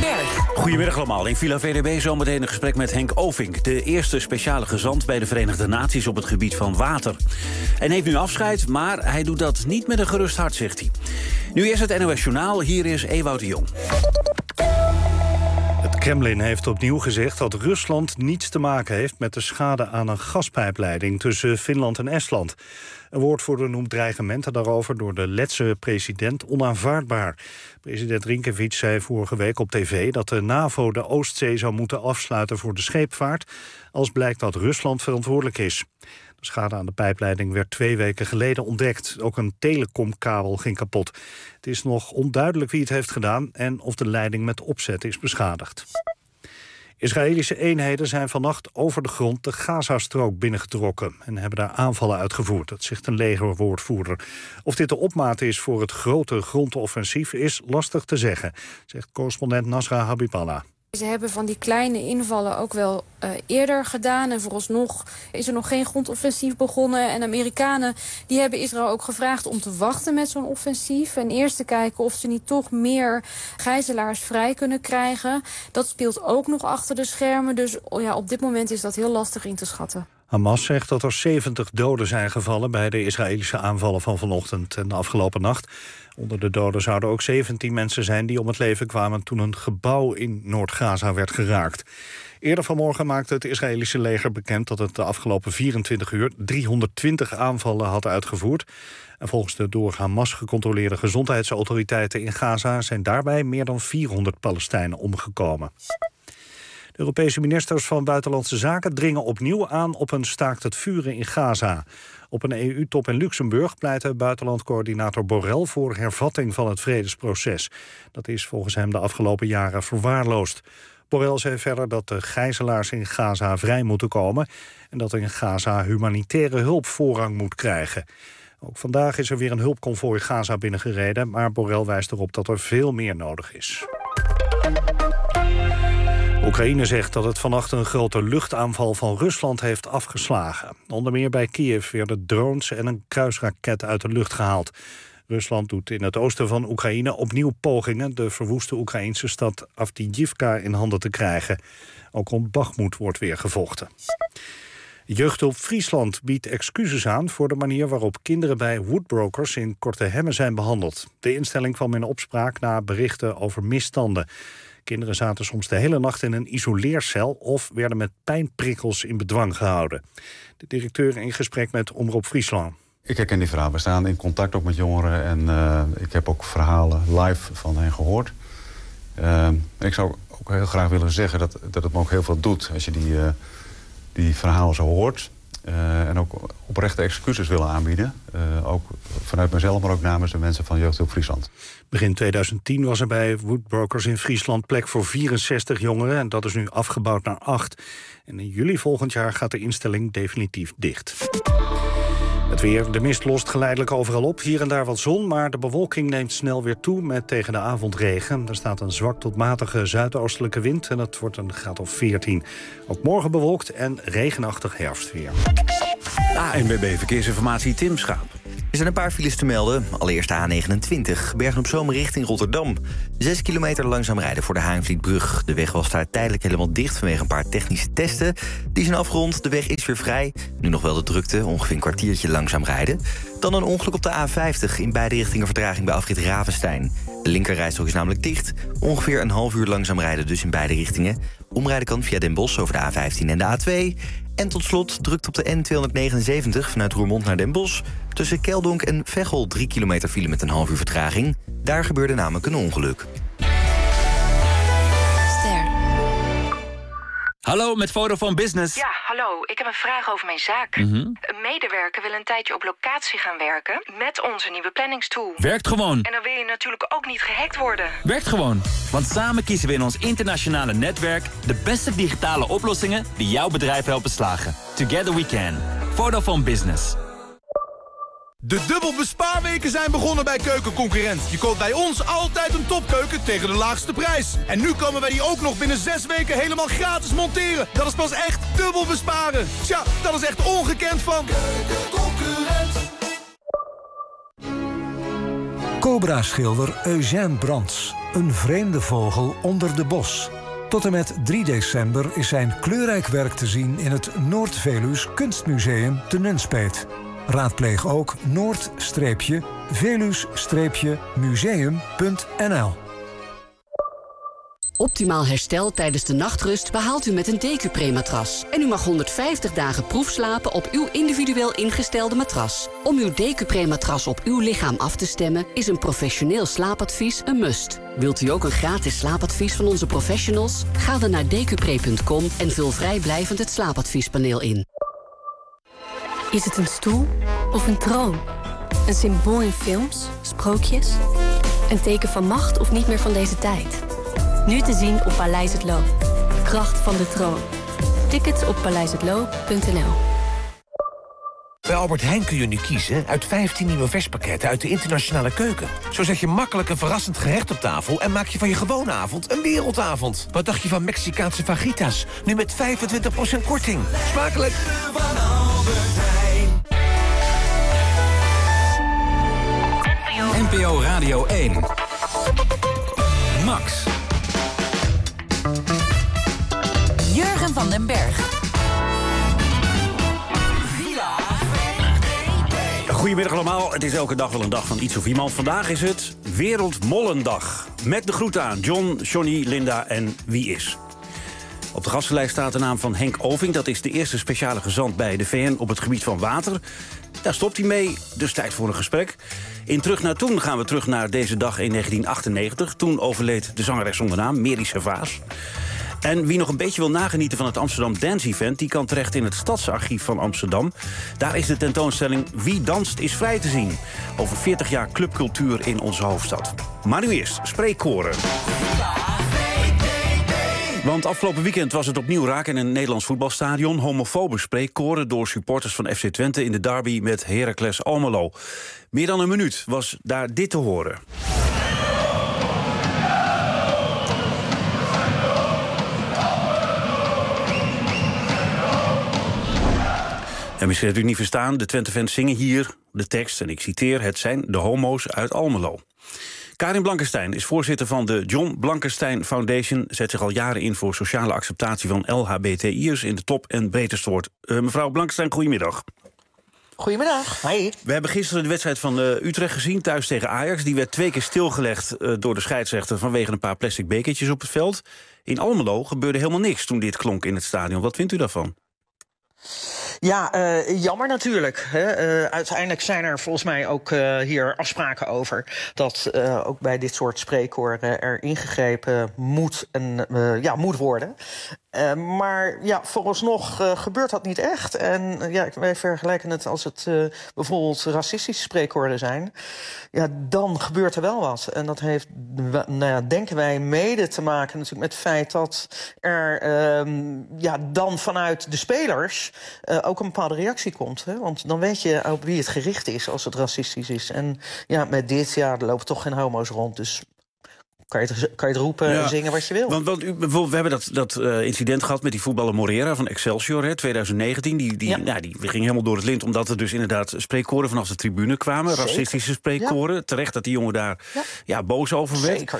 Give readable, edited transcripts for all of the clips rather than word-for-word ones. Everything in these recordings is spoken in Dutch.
Goedemiddag allemaal. In Villa VDB zometeen een gesprek met Henk Ovink, de eerste speciale gezant bij de Verenigde Naties op het gebied van water. Hij neemt nu afscheid, maar hij doet dat niet met een gerust hart, zegt hij. Nu is het NOS Journaal, hier is Ewout de Jong. Het Kremlin heeft opnieuw gezegd dat Rusland niets te maken heeft met de schade aan een gaspijpleiding tussen Finland en Estland. Een woordvoerder noemt dreigementen daarover door de Letse president onaanvaardbaar. President Rinkevic zei vorige week op tv dat de NAVO de Oostzee zou moeten afsluiten voor de scheepvaart als blijkt dat Rusland verantwoordelijk is. De schade aan de pijpleiding werd 2 weken geleden ontdekt. Ook een telecomkabel ging kapot. Het is nog onduidelijk wie het heeft gedaan en of de leiding met opzet is beschadigd. Israëlische eenheden zijn vannacht over de grond de Gazastrook binnengetrokken en hebben daar aanvallen uitgevoerd. Dat zegt een legerwoordvoerder. Of dit de opmaat is voor het grote grondoffensief is lastig te zeggen, zegt correspondent Nasra Habiballah. Ze hebben van die kleine invallen ook wel eerder gedaan. En vooralsnog is er nog geen grondoffensief begonnen. En de Amerikanen die hebben Israël ook gevraagd om te wachten met zo'n offensief. En eerst te kijken of ze niet toch meer gijzelaars vrij kunnen krijgen. Dat speelt ook nog achter de schermen. Dus ja, op dit moment is dat heel lastig in te schatten. Hamas zegt dat er 70 doden zijn gevallen bij de Israëlische aanvallen van vanochtend en de afgelopen nacht. Onder de doden zouden ook 17 mensen zijn die om het leven kwamen toen een gebouw in Noord-Gaza werd geraakt. Eerder vanmorgen maakte het Israëlische leger bekend dat het de afgelopen 24 uur 320 aanvallen had uitgevoerd. En volgens de door Hamas gecontroleerde gezondheidsautoriteiten in Gaza zijn daarbij meer dan 400 Palestijnen omgekomen. De Europese ministers van Buitenlandse Zaken dringen opnieuw aan op een staakt het vuren in Gaza. Op een EU-top in Luxemburg pleitte buitenlandcoördinator Borrell voor hervatting van het vredesproces. Dat is volgens hem de afgelopen jaren verwaarloosd. Borrell zei verder dat de gijzelaars in Gaza vrij moeten komen en dat in Gaza humanitaire hulp voorrang moet krijgen. Ook vandaag is er weer een hulpconvooi Gaza binnengereden, maar Borrell wijst erop dat er veel meer nodig is. Oekraïne zegt dat het vannacht een grote luchtaanval van Rusland heeft afgeslagen. Onder meer bij Kiev werden drones en een kruisraket uit de lucht gehaald. Rusland doet in het oosten van Oekraïne opnieuw pogingen de verwoeste Oekraïnse stad Avdiivka in handen te krijgen. Ook rond Bakhmut wordt weer gevochten. Jeugdhulp Friesland biedt excuses aan voor de manier waarop kinderen bij Woodbrokers in Kortehemme zijn behandeld. De instelling kwam in opspraak na berichten over misstanden. Kinderen zaten soms de hele nacht in een isoleercel of werden met pijnprikkels in bedwang gehouden. De directeur in gesprek met Omroep Friesland. Ik herken die verhaal. We staan in contact ook met jongeren en ik heb ook verhalen live van hen gehoord. Ik zou ook heel graag willen zeggen dat het me ook heel veel doet als je die verhalen zo hoort. En ook oprechte excuses willen aanbieden. Ook vanuit mezelf, maar ook namens de mensen van Jeugdhulp Friesland. Begin 2010 was er bij Woodbrokers in Friesland plek voor 64 jongeren. En dat is nu afgebouwd naar 8. En in juli volgend jaar gaat de instelling definitief dicht. Het weer, de mist lost geleidelijk overal op. Hier en daar wat zon, maar de bewolking neemt snel weer toe met tegen de avond regen. Er staat een zwak tot matige zuidoostelijke wind en het wordt een graad of 14. Ook morgen bewolkt en regenachtig herfstweer. ANWB Verkeersinformatie, Tim Schaap. Er zijn een paar files te melden. Allereerst de A29, Bergen-op-Zoom richting Rotterdam. 6 kilometer langzaam rijden voor de Haringvlietbrug. De weg was daar tijdelijk helemaal dicht vanwege een paar technische testen. Die zijn afgerond, de weg is weer vrij. Nu nog wel de drukte, ongeveer een kwartiertje langzaam rijden. Dan een ongeluk op de A50, in beide richtingen vertraging bij afrit Ravenstein. De linkerrijstrook is namelijk dicht. Ongeveer een half uur langzaam rijden dus in beide richtingen. Omrijden kan via Den Bosch over de A15 en de A2... En tot slot drukt op de N279 vanuit Roermond naar Den Bosch. Tussen Keldonk en Veghel 3 kilometer file met een half uur vertraging. Daar gebeurde namelijk een ongeluk. Hallo, met Vodafone Business. Ja, hallo. Ik heb een vraag over mijn zaak. Een medewerker wil een tijdje op locatie gaan werken met onze nieuwe planningstool. Werkt gewoon. En dan wil je natuurlijk ook niet gehackt worden. Werkt gewoon. Want samen kiezen we in ons internationale netwerk de beste digitale oplossingen die jouw bedrijf helpen slagen. Together we can. Vodafone Business. De dubbel bespaarweken zijn begonnen bij Keukenconcurrent. Je koopt bij ons altijd een topkeuken tegen de laagste prijs. En nu komen wij die ook nog binnen 6 weken helemaal gratis monteren. Dat is pas echt dubbel besparen. Tja, dat is echt ongekend van Keukenconcurrent. Cobra-schilder Eugène Brands. Een vreemde vogel onder de bos. Tot en met 3 december is zijn kleurrijk werk te zien in het Noord-Veluws Kunstmuseum te Nunspeet. Raadpleeg ook noord-veluws-museum.nl. Optimaal herstel tijdens de nachtrust behaalt u met een Decupre-matras. En u mag 150 dagen proefslapen op uw individueel ingestelde matras. Om uw Decupre-matras op uw lichaam af te stemmen is een professioneel slaapadvies een must. Wilt u ook een gratis slaapadvies van onze professionals? Ga dan naar decupre.com en vul vrijblijvend het slaapadviespaneel in. Is het een stoel of een troon? Een symbool in films, sprookjes? Een teken van macht of niet meer van deze tijd? Nu te zien op Paleis het Loo. Kracht van de troon. Tickets op paleishetlo.nl. Bij Albert Heijn kun je nu kiezen uit 15 nieuwe verspakketten uit de internationale keuken. Zo zet je makkelijk een verrassend gerecht op tafel en maak je van je gewone avond een wereldavond. Wat dacht je van Mexicaanse fajitas? Nu met 25% korting. Smakelijk! NPO Radio 1. Max. Jurgen van den Berg. Goedemiddag allemaal. Het is elke dag wel een dag van iets of iemand. Vandaag is het Wereldmollendag. Met de groeten aan John, Johnny, Linda en Wie is. Op de gastenlijst staat de naam van Henk Oving. Dat is de eerste speciale gezant bij de VN op het gebied van water. Daar stopt hij mee, dus tijd voor een gesprek. In Terug naar Toen gaan we terug naar deze dag in 1998. Toen overleed de zangeres zonder naam, Mary Servaas. En wie nog een beetje wil nagenieten van het Amsterdam Dance Event... die kan terecht in het Stadsarchief van Amsterdam. Daar is de tentoonstelling Wie danst is vrij te zien. Over 40 jaar clubcultuur in onze hoofdstad. Maar nu eerst spreekkoren. Want afgelopen weekend was het opnieuw raak in een Nederlands voetbalstadion. Homofobe spreekkoren door supporters van FC Twente in de derby met Heracles Almelo. Meer dan een minuut was daar dit te horen. En misschien hebt u het niet verstaan, de Twente-fans zingen hier de tekst, en ik citeer: het zijn de homo's uit Almelo. Karin Blankenstein is voorzitter van de John Blankenstein Foundation. Zet zich al jaren in voor sociale acceptatie van LHBTI'ers in de top en breedste woord. Mevrouw Blankenstein, goedemiddag. Goedemiddag. Hi. We hebben gisteren de wedstrijd van Utrecht gezien, thuis tegen Ajax. Die werd 2 keer stilgelegd door de scheidsrechter vanwege een paar plastic bekertjes op het veld. In Almelo gebeurde helemaal niks toen dit klonk in het stadion. Wat vindt u daarvan? Ja, jammer natuurlijk. Uiteindelijk zijn er volgens mij ook hier afspraken over... dat ook bij dit soort spreekkoren er ingegrepen moet worden. Maar ja, vooralsnog gebeurt dat niet echt. En ja, wij vergelijken het als het bijvoorbeeld racistische spreekkoren zijn. Ja, dan gebeurt er wel wat. En dat heeft, denken wij, mede te maken natuurlijk met het feit dat er dan vanuit de spelers ook een bepaalde reactie komt. Hè? Want dan weet je op wie het gericht is als het racistisch is. En ja, met dit, er lopen toch geen homo's rond, dus... Kan je het roepen en zingen wat je wil. Want we hebben dat incident gehad met die voetballer Morera van Excelsior, 2019. Die ging helemaal door het lint, omdat er dus inderdaad spreekkoren vanaf de tribune kwamen. Zeker. Racistische spreekkoren. Ja. Terecht dat die jongen daar boos over werd. Zeker.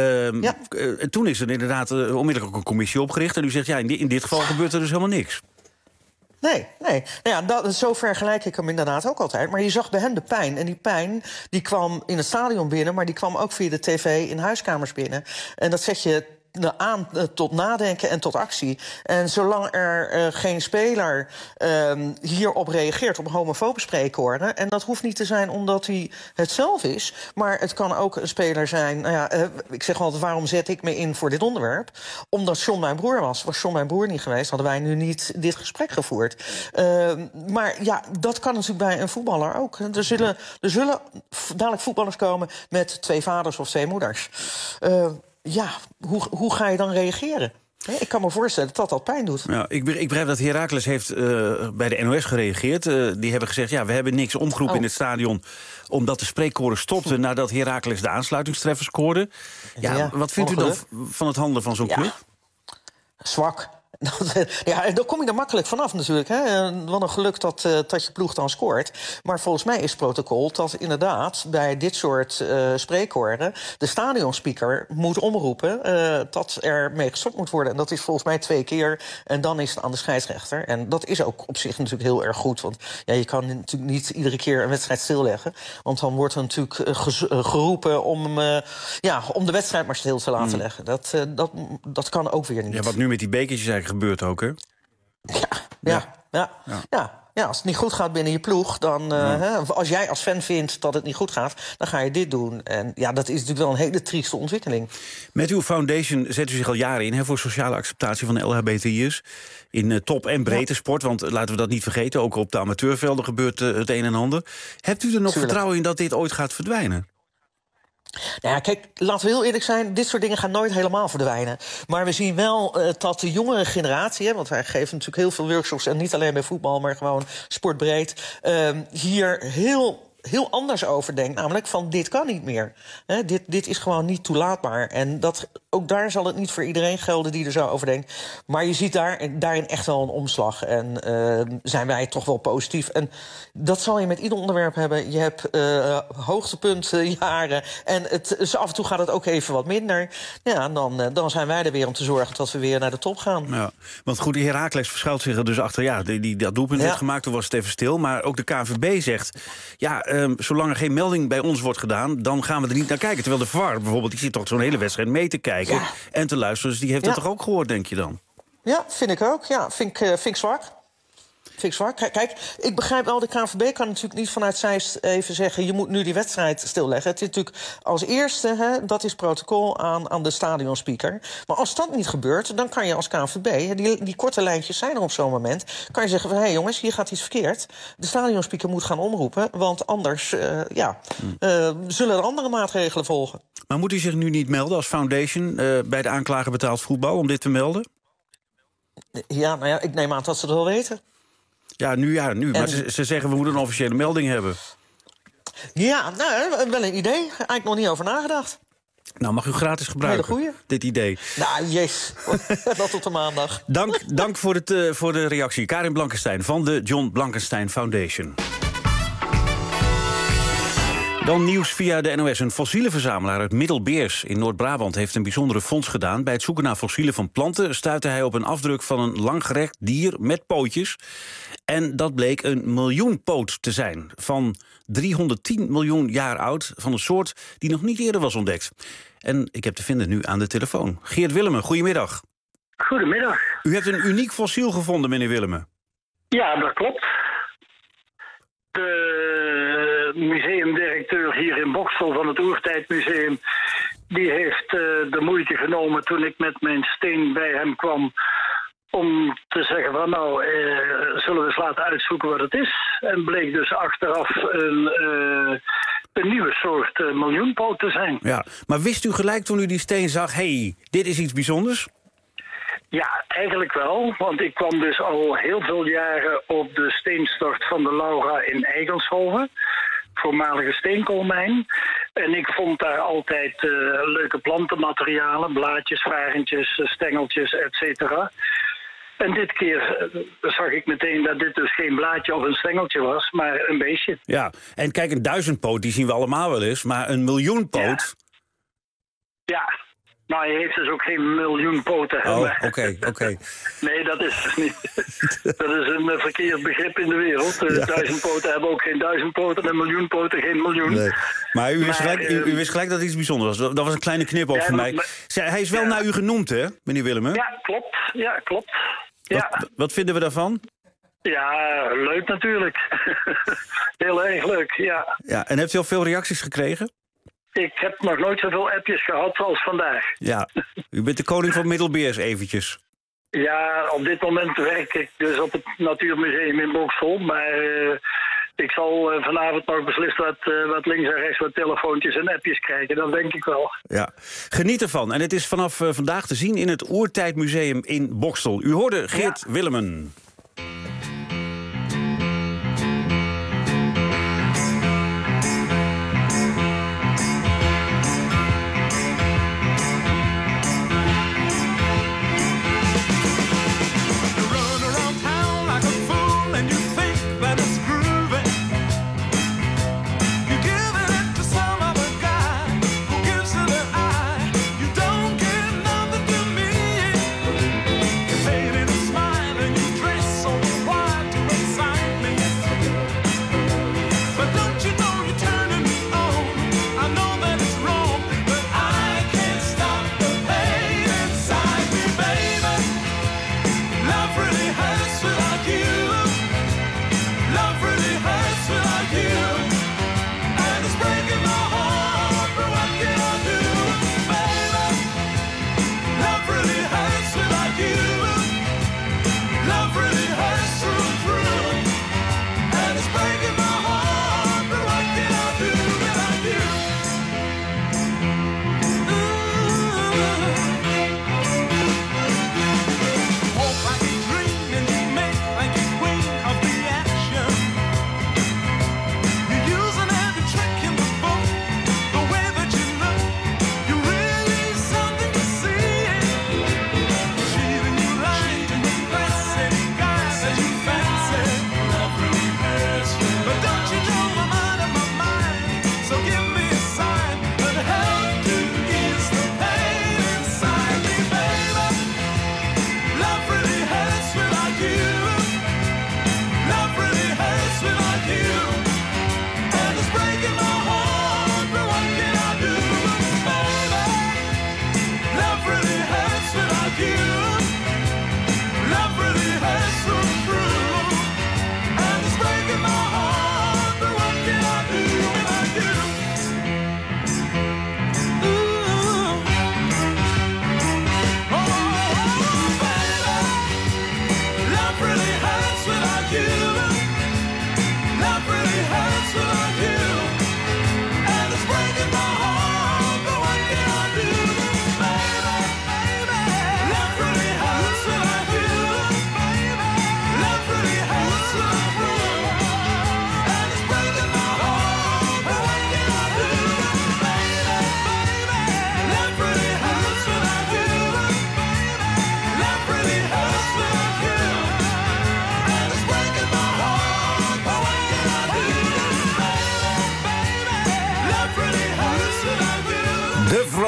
En toen is er inderdaad onmiddellijk ook een commissie opgericht. En u zegt, in dit geval gebeurt er dus helemaal niks. Nee. Zo vergelijk ik hem inderdaad ook altijd. Maar je zag bij hem de pijn. En die pijn die kwam in het stadion binnen... maar die kwam ook via de tv in huiskamers binnen. En dat zet je aan tot nadenken en tot actie. En zolang er geen speler hierop reageert, op homofobe spreekkoren... en dat hoeft niet te zijn omdat hij het zelf is... maar het kan ook een speler zijn... ik zeg altijd, waarom zet ik me in voor dit onderwerp? Omdat John mijn broer was. Was John mijn broer niet geweest, hadden wij nu niet dit gesprek gevoerd. Maar ja, dat kan natuurlijk bij een voetballer ook. Er zullen dadelijk voetballers komen met 2 vaders of 2 moeders... hoe ga je dan reageren? Ik kan me voorstellen dat dat pijn doet. Ja, ik begrijp dat Heracles heeft bij de NOS gereageerd. Die hebben gezegd, we hebben niks omgeroepen in het stadion... omdat de spreekkoren stopten nadat Heracles de aansluitingstreffer scoorde. Wat vindt u dan van het handelen van zo'n club? Zwak. Ja, dan kom je er makkelijk vanaf natuurlijk. Hè? Wat een geluk dat je ploeg dan scoort. Maar volgens mij is het protocol dat inderdaad bij dit soort spreekkoren de stadionspeaker moet omroepen dat er mee gestopt moet worden. En dat is volgens mij 2 keer. En dan is het aan de scheidsrechter. En dat is ook op zich natuurlijk heel erg goed. Want ja, je kan natuurlijk niet iedere keer een wedstrijd stilleggen. Want dan wordt er natuurlijk geroepen om de wedstrijd maar stil te laten leggen. Dat kan ook weer niet. Ja, wat nu met die bekertjes eigenlijk gebeurt ook, hè? Ja, als het niet goed gaat binnen je ploeg, dan als jij als fan vindt dat het niet goed gaat, dan ga je dit doen. En ja, dat is natuurlijk wel een hele trieste ontwikkeling. Met uw foundation zet u zich al jaren in voor sociale acceptatie van de LHBTI'ers in top- en breedte sport. Want laten we dat niet vergeten, ook op de amateurvelden gebeurt het een en ander. Hebt u er nog vertrouwen in dat dit ooit gaat verdwijnen? Nou ja, kijk, laten we heel eerlijk zijn, dit soort dingen gaan nooit helemaal verdwijnen. Maar we zien wel dat de jongere generatie, want wij geven natuurlijk heel veel workshops, en niet alleen bij voetbal, maar gewoon sportbreed, hier heel anders over denkt. Namelijk van, dit kan niet meer. Dit is gewoon niet toelaatbaar. En ook daar zal het niet voor iedereen gelden die er zo over denkt. Maar je ziet daarin echt wel een omslag. En zijn wij toch wel positief. En dat zal je met ieder onderwerp hebben. Je hebt hoogtepuntjaren. En af en toe gaat het ook even wat minder. Ja, dan zijn wij er weer om te zorgen dat we weer naar de top gaan. Ja, want goed, die Heracles verschuilt zich er dus achter. Ja, dat doelpunt werd gemaakt, toen was het even stil. Maar ook de KNVB zegt, ja, zolang er geen melding bij ons wordt gedaan, dan gaan we er niet naar kijken. Terwijl de VAR bijvoorbeeld, die zit toch zo'n hele wedstrijd mee te kijken en te luisteren. Dus die heeft het toch ook gehoord, denk je dan? Ja, vind ik ook. Ja, vind ik zwak. Kijk, ik begrijp wel, de KNVB kan natuurlijk niet vanuit Zeist even zeggen, je moet nu die wedstrijd stilleggen. Het is natuurlijk als eerste, dat is protocol aan de stadionspeaker. Maar als dat niet gebeurt, dan kan je als KNVB, die korte lijntjes zijn er op zo'n moment, kan je zeggen van, hé jongens, hier gaat iets verkeerd. De stadionspeaker moet gaan omroepen, want anders zullen er andere maatregelen volgen. Maar moet u zich nu niet melden als foundation bij de aanklager betaald voetbal om dit te melden? Ja, nou ja, ik neem aan dat ze het wel weten. Ja, nu. Maar ze zeggen, we moeten een officiële melding hebben. Ja, nou, wel een idee. Eigenlijk nog niet over nagedacht. Nou, mag u gratis gebruiken, dit idee. Nou, yes. Dat tot de maandag. Dank voor de reactie. Karin Blankenstein van de John Blankenstein Foundation. Dan nieuws via de NOS. Een fossielenverzamelaar uit Middelbeers in Noord-Brabant heeft een bijzondere vondst gedaan. Bij het zoeken naar fossielen van planten stuitte hij op een afdruk van een langgerekt dier met pootjes. En dat bleek een miljoenpoot te zijn. Van 310 miljoen jaar oud, van een soort die nog niet eerder was ontdekt. En ik heb te vinden nu aan de telefoon. Geert Willemen, goedemiddag. Goedemiddag. U hebt een uniek fossiel gevonden, meneer Willemen. Ja, dat klopt. De museumdirecteur hier in Boxtel van het Oertijdmuseum, die heeft de moeite genomen toen ik met mijn steen bij hem kwam om te zeggen van zullen we eens laten uitzoeken wat het is. En bleek dus achteraf een nieuwe soort miljoenpoot te zijn. Ja, maar wist u gelijk toen u die steen zag, hey, dit is iets bijzonders? Ja, eigenlijk wel. Want ik kwam dus al heel veel jaren op de steenstort van de Laura in Eigelshoven. Voormalige steenkoolmijn. En ik vond daar altijd leuke plantenmaterialen. Blaadjes, varentjes, stengeltjes, et cetera. En dit keer zag ik meteen dat dit dus geen blaadje of een stengeltje was, maar een beestje. Ja, en kijk, een duizendpoot, die zien we allemaal wel eens. Maar een miljoenpoot... Ja. Nou, hij heeft dus ook geen miljoen poten. Oh, oké. Nee, dat is het niet. Dat is een verkeerd begrip in de wereld. 1000 poten hebben ook geen 1000 poten en miljoen poten geen miljoen. Nee. Maar u wist gelijk dat het iets bijzonders was. Dat was een kleine knip voor mij. Hij is wel naar u genoemd, hè, meneer Willemen? Ja, klopt. Wat vinden we daarvan? Ja, leuk natuurlijk. Heel erg leuk, ja. En hebt u al veel reacties gekregen? Ik heb nog nooit zoveel appjes gehad als vandaag. Ja, u bent de koning van Middelbeers eventjes. Ja, op dit moment werk ik dus op het Natuurmuseum in Boxtel. Maar ik zal vanavond nog beslist wat links en rechts wat telefoontjes en appjes krijgen. Dat denk ik wel. Ja, geniet ervan. En het is vanaf vandaag te zien in het Oertijdmuseum in Boxtel. U hoorde Geert Willemen.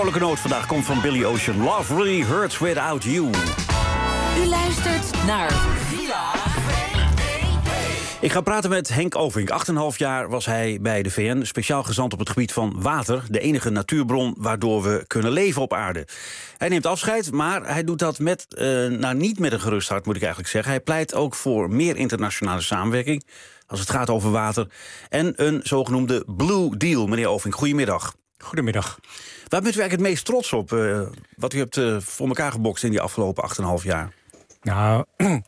vrolijke noot vandaag komt van Billy Ocean. Love really hurts without you. U luistert naar Villa. Ik ga praten met Henk Ovink. 8,5 jaar was hij bij de VN, speciaal gezant op het gebied van water. De enige natuurbron waardoor we kunnen leven op aarde. Hij neemt afscheid, maar hij doet dat niet met een gerust hart, moet ik eigenlijk zeggen. Hij pleit ook voor meer internationale samenwerking als het gaat over water. En een zogenoemde Blue Deal. Meneer Ovink, goedemiddag. Goedemiddag. Waar bent u eigenlijk het meest trots op? Wat u hebt voor elkaar gebokst in die afgelopen 8,5 jaar? Nou,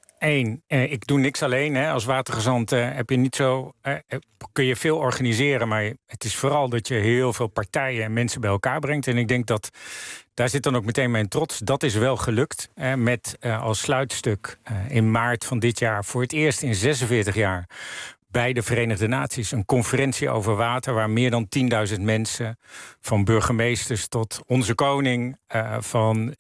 ik doe niks alleen. Hè. Als watergezant heb je niet zo, kun je veel organiseren, maar het is vooral dat je heel veel partijen en mensen bij elkaar brengt. En ik denk dat daar zit dan ook meteen mijn trots. Dat is wel gelukt. Met als sluitstuk in maart van dit jaar voor het eerst in 46 jaar bij de Verenigde Naties een conferentie over water, waar meer dan 10.000 mensen, van burgemeesters tot onze koning, van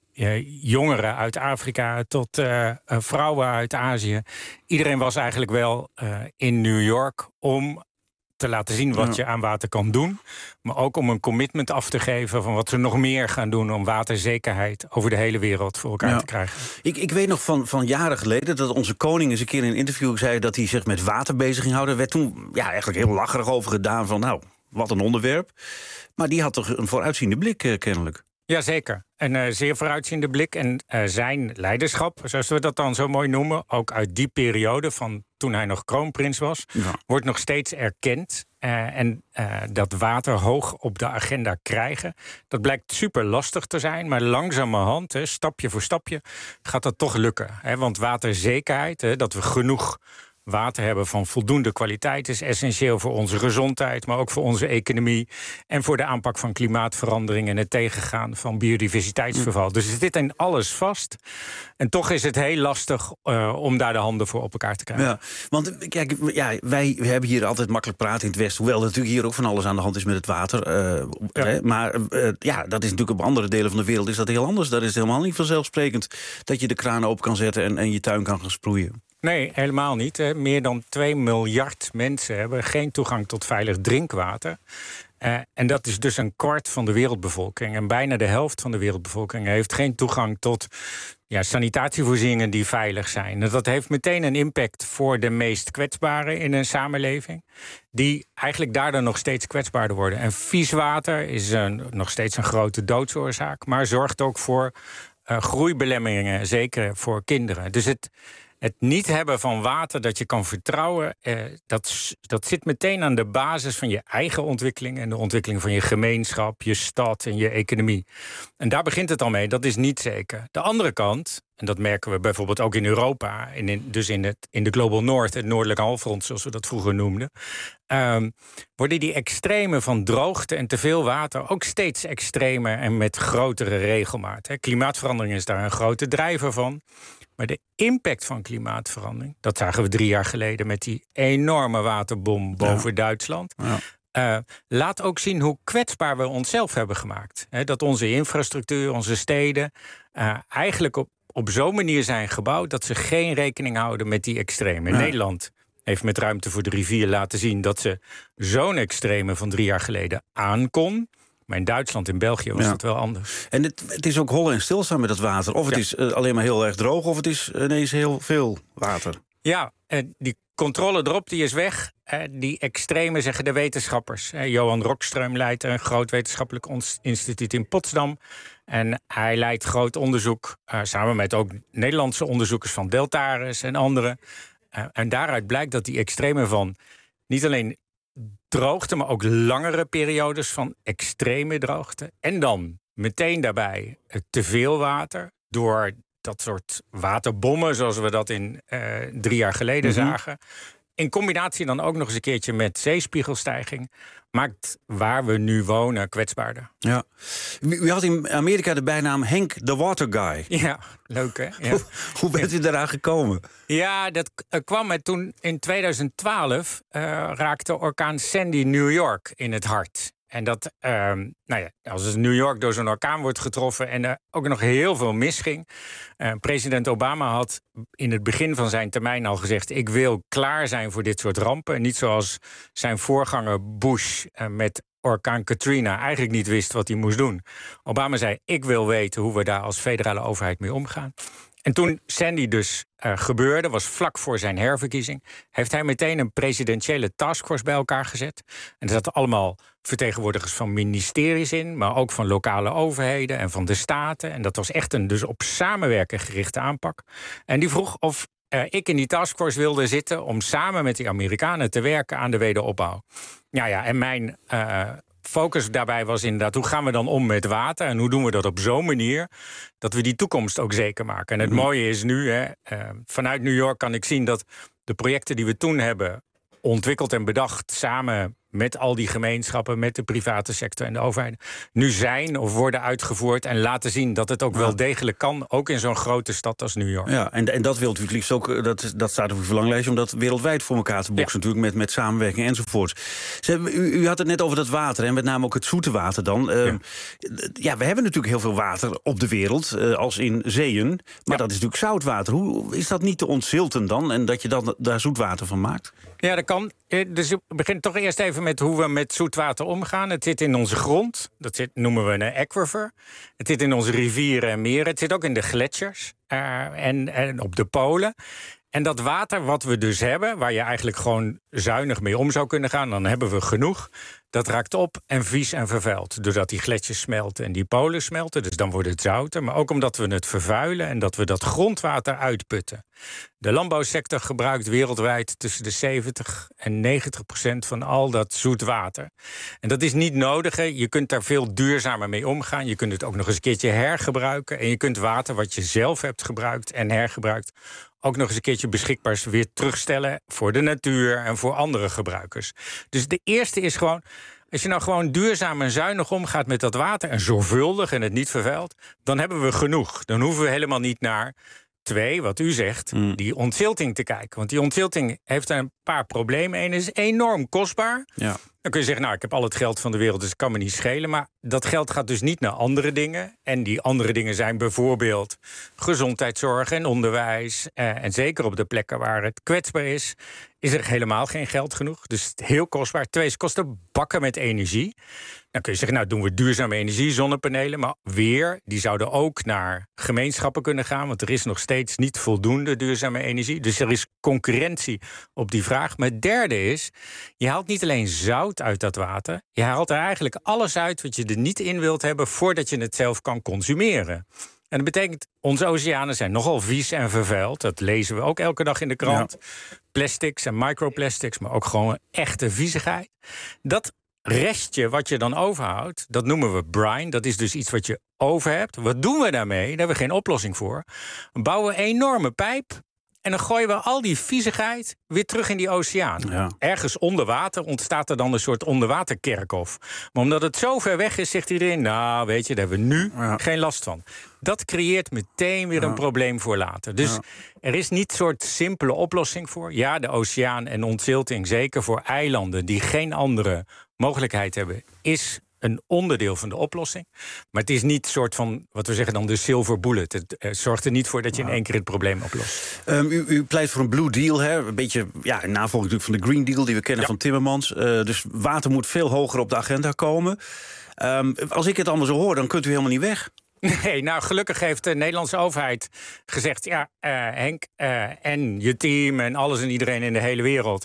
jongeren uit Afrika tot vrouwen uit Azië. Iedereen was eigenlijk wel in New York om te laten zien wat je aan water kan doen, maar ook om een commitment af te geven van wat ze nog meer gaan doen om waterzekerheid over de hele wereld voor elkaar te krijgen. Ik weet nog van jaren geleden dat onze koning eens een keer in een interview zei dat hij zich met water bezig ging houden. Er werd toen eigenlijk heel lacherig over gedaan van nou, wat een onderwerp. Maar die had toch een vooruitziende blik kennelijk. Jazeker. Een zeer vooruitziende blik. En zijn leiderschap, zoals we dat dan zo mooi noemen, ook uit die periode van toen hij nog kroonprins was, wordt nog steeds erkend. En dat water hoog op de agenda krijgen, dat blijkt super lastig te zijn. Maar langzamerhand, stapje voor stapje, gaat dat toch lukken. Want waterzekerheid, dat we genoeg water hebben van voldoende kwaliteit is essentieel voor onze gezondheid, maar ook voor onze economie en voor de aanpak van klimaatverandering en het tegengaan van biodiversiteitsverval. Dus het zit in alles vast. En toch is het heel lastig om daar de handen voor op elkaar te krijgen. Ja, want kijk, wij hebben hier altijd makkelijk praten in het Westen, hoewel natuurlijk hier ook van alles aan de hand is met het water. Maar dat is natuurlijk op andere delen van de wereld is dat heel anders. Dat is helemaal niet vanzelfsprekend dat je de kraan open kan zetten en je tuin kan gaan sproeien. Nee, helemaal niet. Meer dan 2 miljard mensen hebben geen toegang tot veilig drinkwater. En dat is dus een kwart van de wereldbevolking. En bijna de helft van de wereldbevolking heeft geen toegang tot sanitatievoorzieningen die veilig zijn. En dat heeft meteen een impact voor de meest kwetsbaren in een samenleving, die eigenlijk daardoor nog steeds kwetsbaarder worden. En vies water is nog steeds een grote doodsoorzaak, maar zorgt ook voor groeibelemmeringen, zeker voor kinderen. Dus het niet hebben van water dat je kan vertrouwen, dat zit meteen aan de basis van je eigen ontwikkeling en de ontwikkeling van je gemeenschap, je stad en je economie. En daar begint het al mee, dat is niet zeker. De andere kant, en dat merken we bijvoorbeeld ook in Europa, dus in de Global North, het noordelijke halfrond, zoals we dat vroeger noemden, worden die extremen van droogte en te veel water ook steeds extremer en met grotere regelmaat. Klimaatverandering is daar een grote drijver van. Maar de impact van klimaatverandering, dat zagen we 3 jaar geleden met die enorme waterbom boven Duitsland, laat ook zien hoe kwetsbaar we onszelf hebben gemaakt. Dat onze infrastructuur, onze steden eigenlijk op zo'n manier zijn gebouwd dat ze geen rekening houden met die extremen. Nederland heeft met Ruimte voor de Rivier laten zien dat ze zo'n extreme van 3 jaar geleden aankon. Maar in Duitsland, in België was dat wel anders. En het is ook hollen en stilstaan met het water. Of het is alleen maar heel erg droog, of het is ineens heel veel water. Ja, die controle erop die is weg. Die extreme, zeggen de wetenschappers. Johan Rockström leidt een groot wetenschappelijk instituut in Potsdam. En hij leidt groot onderzoek, samen met ook Nederlandse onderzoekers van Deltares en anderen. En daaruit blijkt dat die extreme van niet alleen droogte, maar ook langere periodes van extreme droogte. En dan meteen daarbij te veel water door dat soort waterbommen, zoals we dat in 3 jaar geleden zagen. In combinatie dan ook nog eens een keertje met zeespiegelstijging, maakt waar we nu wonen kwetsbaarder. Ja. U had in Amerika de bijnaam Henk the Water Guy. Ja, leuk hè? Ja. Hoe bent u daaraan gekomen? Ja, dat kwam met toen in 2012 raakte orkaan Sandy New York in het hart. En dat, als New York door zo'n orkaan wordt getroffen en er ook nog heel veel misging. President Obama had in het begin van zijn termijn al gezegd: ik wil klaar zijn voor dit soort rampen. En niet zoals zijn voorganger Bush met orkaan Katrina eigenlijk niet wist wat hij moest doen. Obama zei, ik wil weten hoe we daar als federale overheid mee omgaan. En toen Sandy dus gebeurde, was vlak voor zijn herverkiezing, heeft hij meteen een presidentiële taskforce bij elkaar gezet. En er zaten allemaal vertegenwoordigers van ministeries in, maar ook van lokale overheden en van de staten. En dat was echt een dus op samenwerken gerichte aanpak. En die vroeg of ik in die taskforce wilde zitten om samen met die Amerikanen te werken aan de wederopbouw. Ja, en mijn focus daarbij was inderdaad, hoe gaan we dan om met water? En hoe doen we dat op zo'n manier dat we die toekomst ook zeker maken? En het mooie is nu, vanuit New York kan ik zien dat de projecten die we toen hebben ontwikkeld en bedacht, samen met al die gemeenschappen, met de private sector en de overheid, nu zijn of worden uitgevoerd en laten zien dat het ook wel degelijk kan, ook in zo'n grote stad als New York. Ja, en dat wilt u het liefst ook, dat staat op uw verlanglijstje, om dat wereldwijd voor elkaar te boksen, natuurlijk, met samenwerking enzovoort. U had het net over dat water, en met name ook het zoete water dan. We hebben natuurlijk heel veel water op de wereld, als in zeeën, maar dat is natuurlijk zoutwater. Hoe is dat niet te ontzilten dan, en dat je dan daar zoetwater van maakt? Ja, dat kan. Dus ik begin toch eerst even met hoe we met zoetwater omgaan. Het zit in onze grond, noemen we een aquifer. Het zit in onze rivieren en meren. Het zit ook in de gletsjers en op de polen. En dat water wat we dus hebben, waar je eigenlijk gewoon zuinig mee om zou kunnen gaan, dan hebben we genoeg. Dat raakt op en vies en vervuilt. Doordat die gletsjers smelten en die polen smelten. Dus dan wordt het zouter. Maar ook omdat we het vervuilen en dat we dat grondwater uitputten. De landbouwsector gebruikt wereldwijd tussen de 70% en 90% van al dat zoet water. En dat is niet nodig. Hè. Je kunt daar veel duurzamer mee omgaan. Je kunt het ook nog eens een keertje hergebruiken. En je kunt water wat je zelf hebt gebruikt en hergebruikt ook nog eens een keertje beschikbaar weer terugstellen voor de natuur en voor andere gebruikers. Dus de eerste is gewoon, als je nou gewoon duurzaam en zuinig omgaat met dat water en zorgvuldig en het niet vervuilt, dan hebben we genoeg. Dan hoeven we helemaal niet naar 2, wat u zegt, die ontzilting te kijken. Want die ontzilting heeft een paar problemen. Eén is enorm kostbaar. Ja. Dan kun je zeggen, nou, ik heb al het geld van de wereld, dus het kan me niet schelen. Maar dat geld gaat dus niet naar andere dingen. En die andere dingen zijn bijvoorbeeld gezondheidszorg en onderwijs. En zeker op de plekken waar het kwetsbaar is er helemaal geen geld genoeg. Dus heel kostbaar. 2, ze kosten bakken met energie. Dan kun je zeggen, nou, doen we duurzame energie, zonnepanelen. Maar die zouden ook naar gemeenschappen kunnen gaan. Want er is nog steeds niet voldoende duurzame energie. Dus er is concurrentie op die vraag. Maar het derde is, je haalt niet alleen zout uit dat water. Je haalt er eigenlijk alles uit wat je er niet in wilt hebben voordat je het zelf kan consumeren. En dat betekent, onze oceanen zijn nogal vies en vervuild. Dat lezen we ook elke dag in de krant. Ja. Plastics en microplastics, maar ook gewoon echte viezigheid. Dat restje wat je dan overhoudt, dat noemen we brine. Dat is dus iets wat je over hebt. Wat doen we daarmee? Daar hebben we geen oplossing voor. We bouwen een enorme pijp en dan gooien we al die viezigheid weer terug in die oceaan. Ja. Ergens onder water ontstaat er dan een soort onderwaterkerkhof. Maar omdat het zo ver weg is, zegt iedereen, nou, weet je, daar hebben we nu geen last van. Dat creëert meteen weer een probleem voor later. Dus er is niet een soort simpele oplossing voor. Ja, de oceaan en ontzilting, zeker voor eilanden die geen andere mogelijkheid hebben, is een onderdeel van de oplossing. Maar het is niet een soort van, wat we zeggen dan, de silver bullet. Het zorgt er niet voor dat je in één keer het probleem oplost. U pleit voor een Blue Deal, hè? Een beetje een navolging van de Green Deal die we kennen van Timmermans. Dus water moet veel hoger op de agenda komen. Als ik het allemaal zo hoor, dan kunt u helemaal niet weg. Nee, nou gelukkig heeft de Nederlandse overheid gezegd, Henk en je team en alles en iedereen in de hele wereld,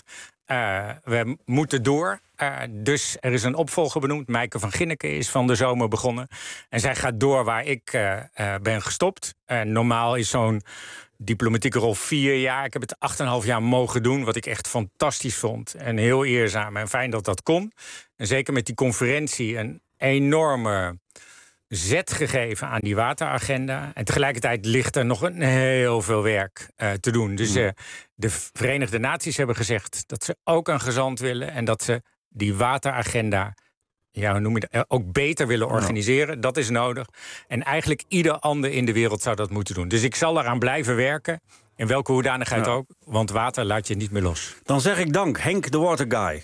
we moeten door. Dus er is een opvolger benoemd. Meike van Ginneken is van de zomer begonnen. En zij gaat door waar ik ben gestopt. Normaal is zo'n diplomatieke rol 4 jaar. Ik heb het 8,5 jaar mogen doen, wat ik echt fantastisch vond. En heel eerzaam en fijn dat dat kon. En zeker met die conferentie een enorme zet gegeven aan die wateragenda. En tegelijkertijd ligt er nog een heel veel werk te doen. Dus de Verenigde Naties hebben gezegd dat ze ook een gezant willen en dat ze die wateragenda, hoe noem je dat, ook beter willen organiseren. Dat is nodig. En eigenlijk ieder ander in de wereld zou dat moeten doen. Dus ik zal daaraan blijven werken, in welke hoedanigheid ook. Want water laat je niet meer los. Dan zeg ik dank, Henk de Water Guy.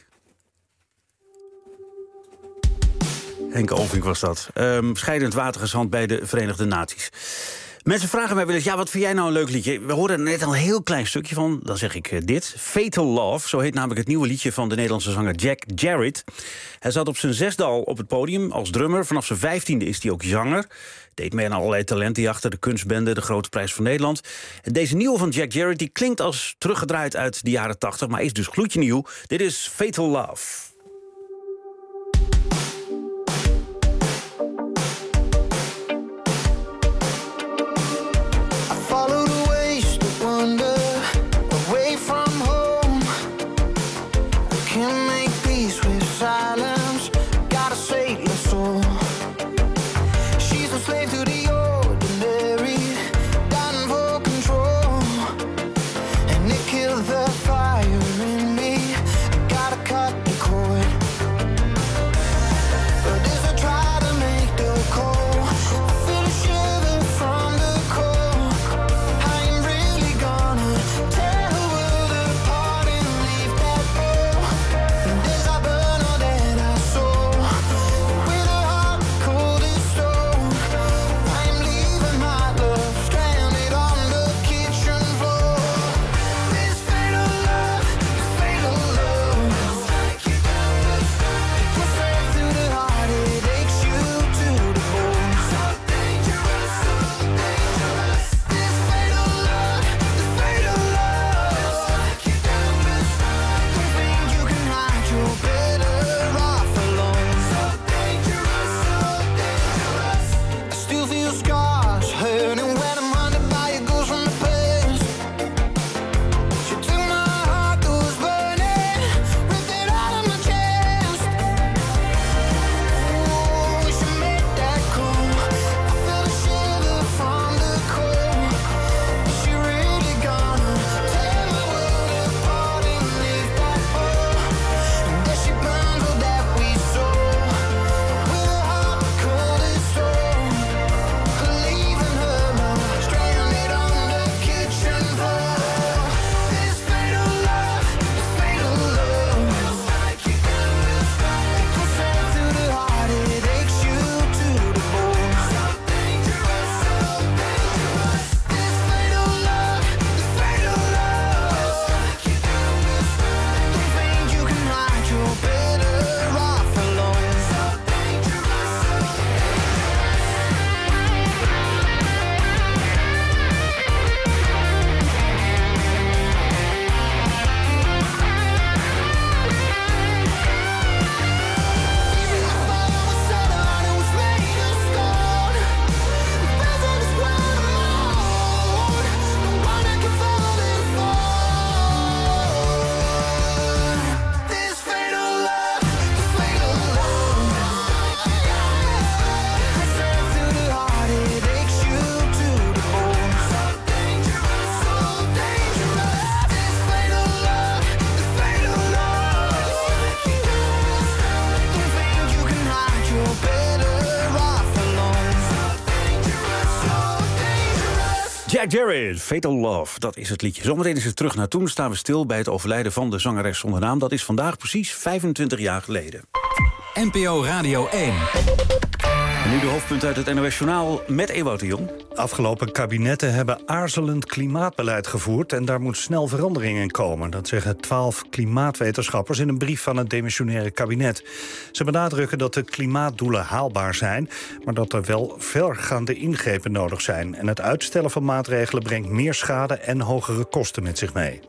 Henk Ovink was dat. Scheidend watergezant bij de Verenigde Naties. Mensen vragen mij wel eens, wat vind jij nou een leuk liedje? We hoorden er net al een heel klein stukje van, dan zeg ik dit. Fatal Love, zo heet namelijk het nieuwe liedje van de Nederlandse zanger Jack Jarrett. Hij zat op zijn 6e al op het podium als drummer. Vanaf zijn 15e is hij ook zanger. Deed mee aan allerlei talentenjachten, de kunstbende, de Grote Prijs van Nederland. En deze nieuwe van Jack Jarrett die klinkt als teruggedraaid uit de jaren 80, maar is dus gloedje nieuw. Dit is Fatal Love. Jack Jarrett, Fatal Love, dat is het liedje. Zometeen is het terug naar toen. Staan we stil bij het overlijden van de zangeres zonder naam. Dat is vandaag precies 25 jaar geleden. NPO Radio 1. En nu de hoofdpunten uit het NOS Journaal met Ewout de Jong. Afgelopen kabinetten hebben aarzelend klimaatbeleid gevoerd en daar moet snel verandering in komen. Dat zeggen 12 klimaatwetenschappers in een brief van het demissionaire kabinet. Ze benadrukken dat de klimaatdoelen haalbaar zijn, maar dat er wel vergaande ingrepen nodig zijn. En het uitstellen van maatregelen brengt meer schade en hogere kosten met zich mee.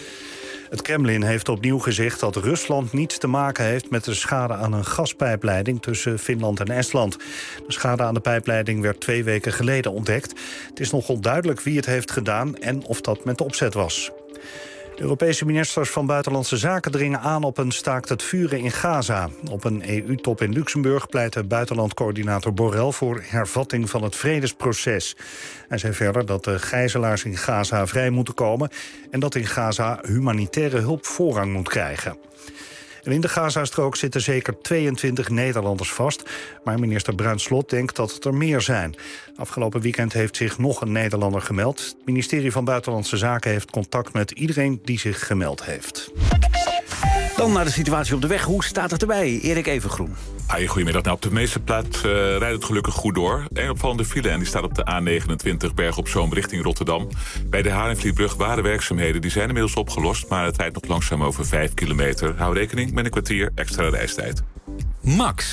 Het Kremlin heeft opnieuw gezegd dat Rusland niets te maken heeft met de schade aan een gaspijpleiding tussen Finland en Estland. De schade aan de pijpleiding werd 2 weken geleden ontdekt. Het is nog onduidelijk wie het heeft gedaan en of dat met opzet was. De Europese ministers van Buitenlandse Zaken dringen aan op een staakt het vuren in Gaza. Op een EU-top in Luxemburg pleitte buitenlandcoördinator Borrell voor hervatting van het vredesproces. Hij zei verder dat de gijzelaars in Gaza vrij moeten komen en dat in Gaza humanitaire hulp voorrang moet krijgen. En in de Gazastrook zitten zeker 22 Nederlanders vast. Maar minister Bruins-Slot denkt dat het er meer zijn. Afgelopen weekend heeft zich nog een Nederlander gemeld. Het ministerie van Buitenlandse Zaken heeft contact met iedereen die zich gemeld heeft. Dan naar de situatie op de weg. Hoe staat het erbij? Erik Evengroen. Goedemiddag. Nou, op de meeste plaatsen rijdt het gelukkig goed door. Een opvallende file en die staat op de A29 Bergen op Zoom richting Rotterdam. Bij de Haringvlietbrug waren werkzaamheden. Die zijn inmiddels opgelost, maar het rijdt nog langzaam over 5 kilometer. Hou rekening met een kwartier extra reistijd. Max.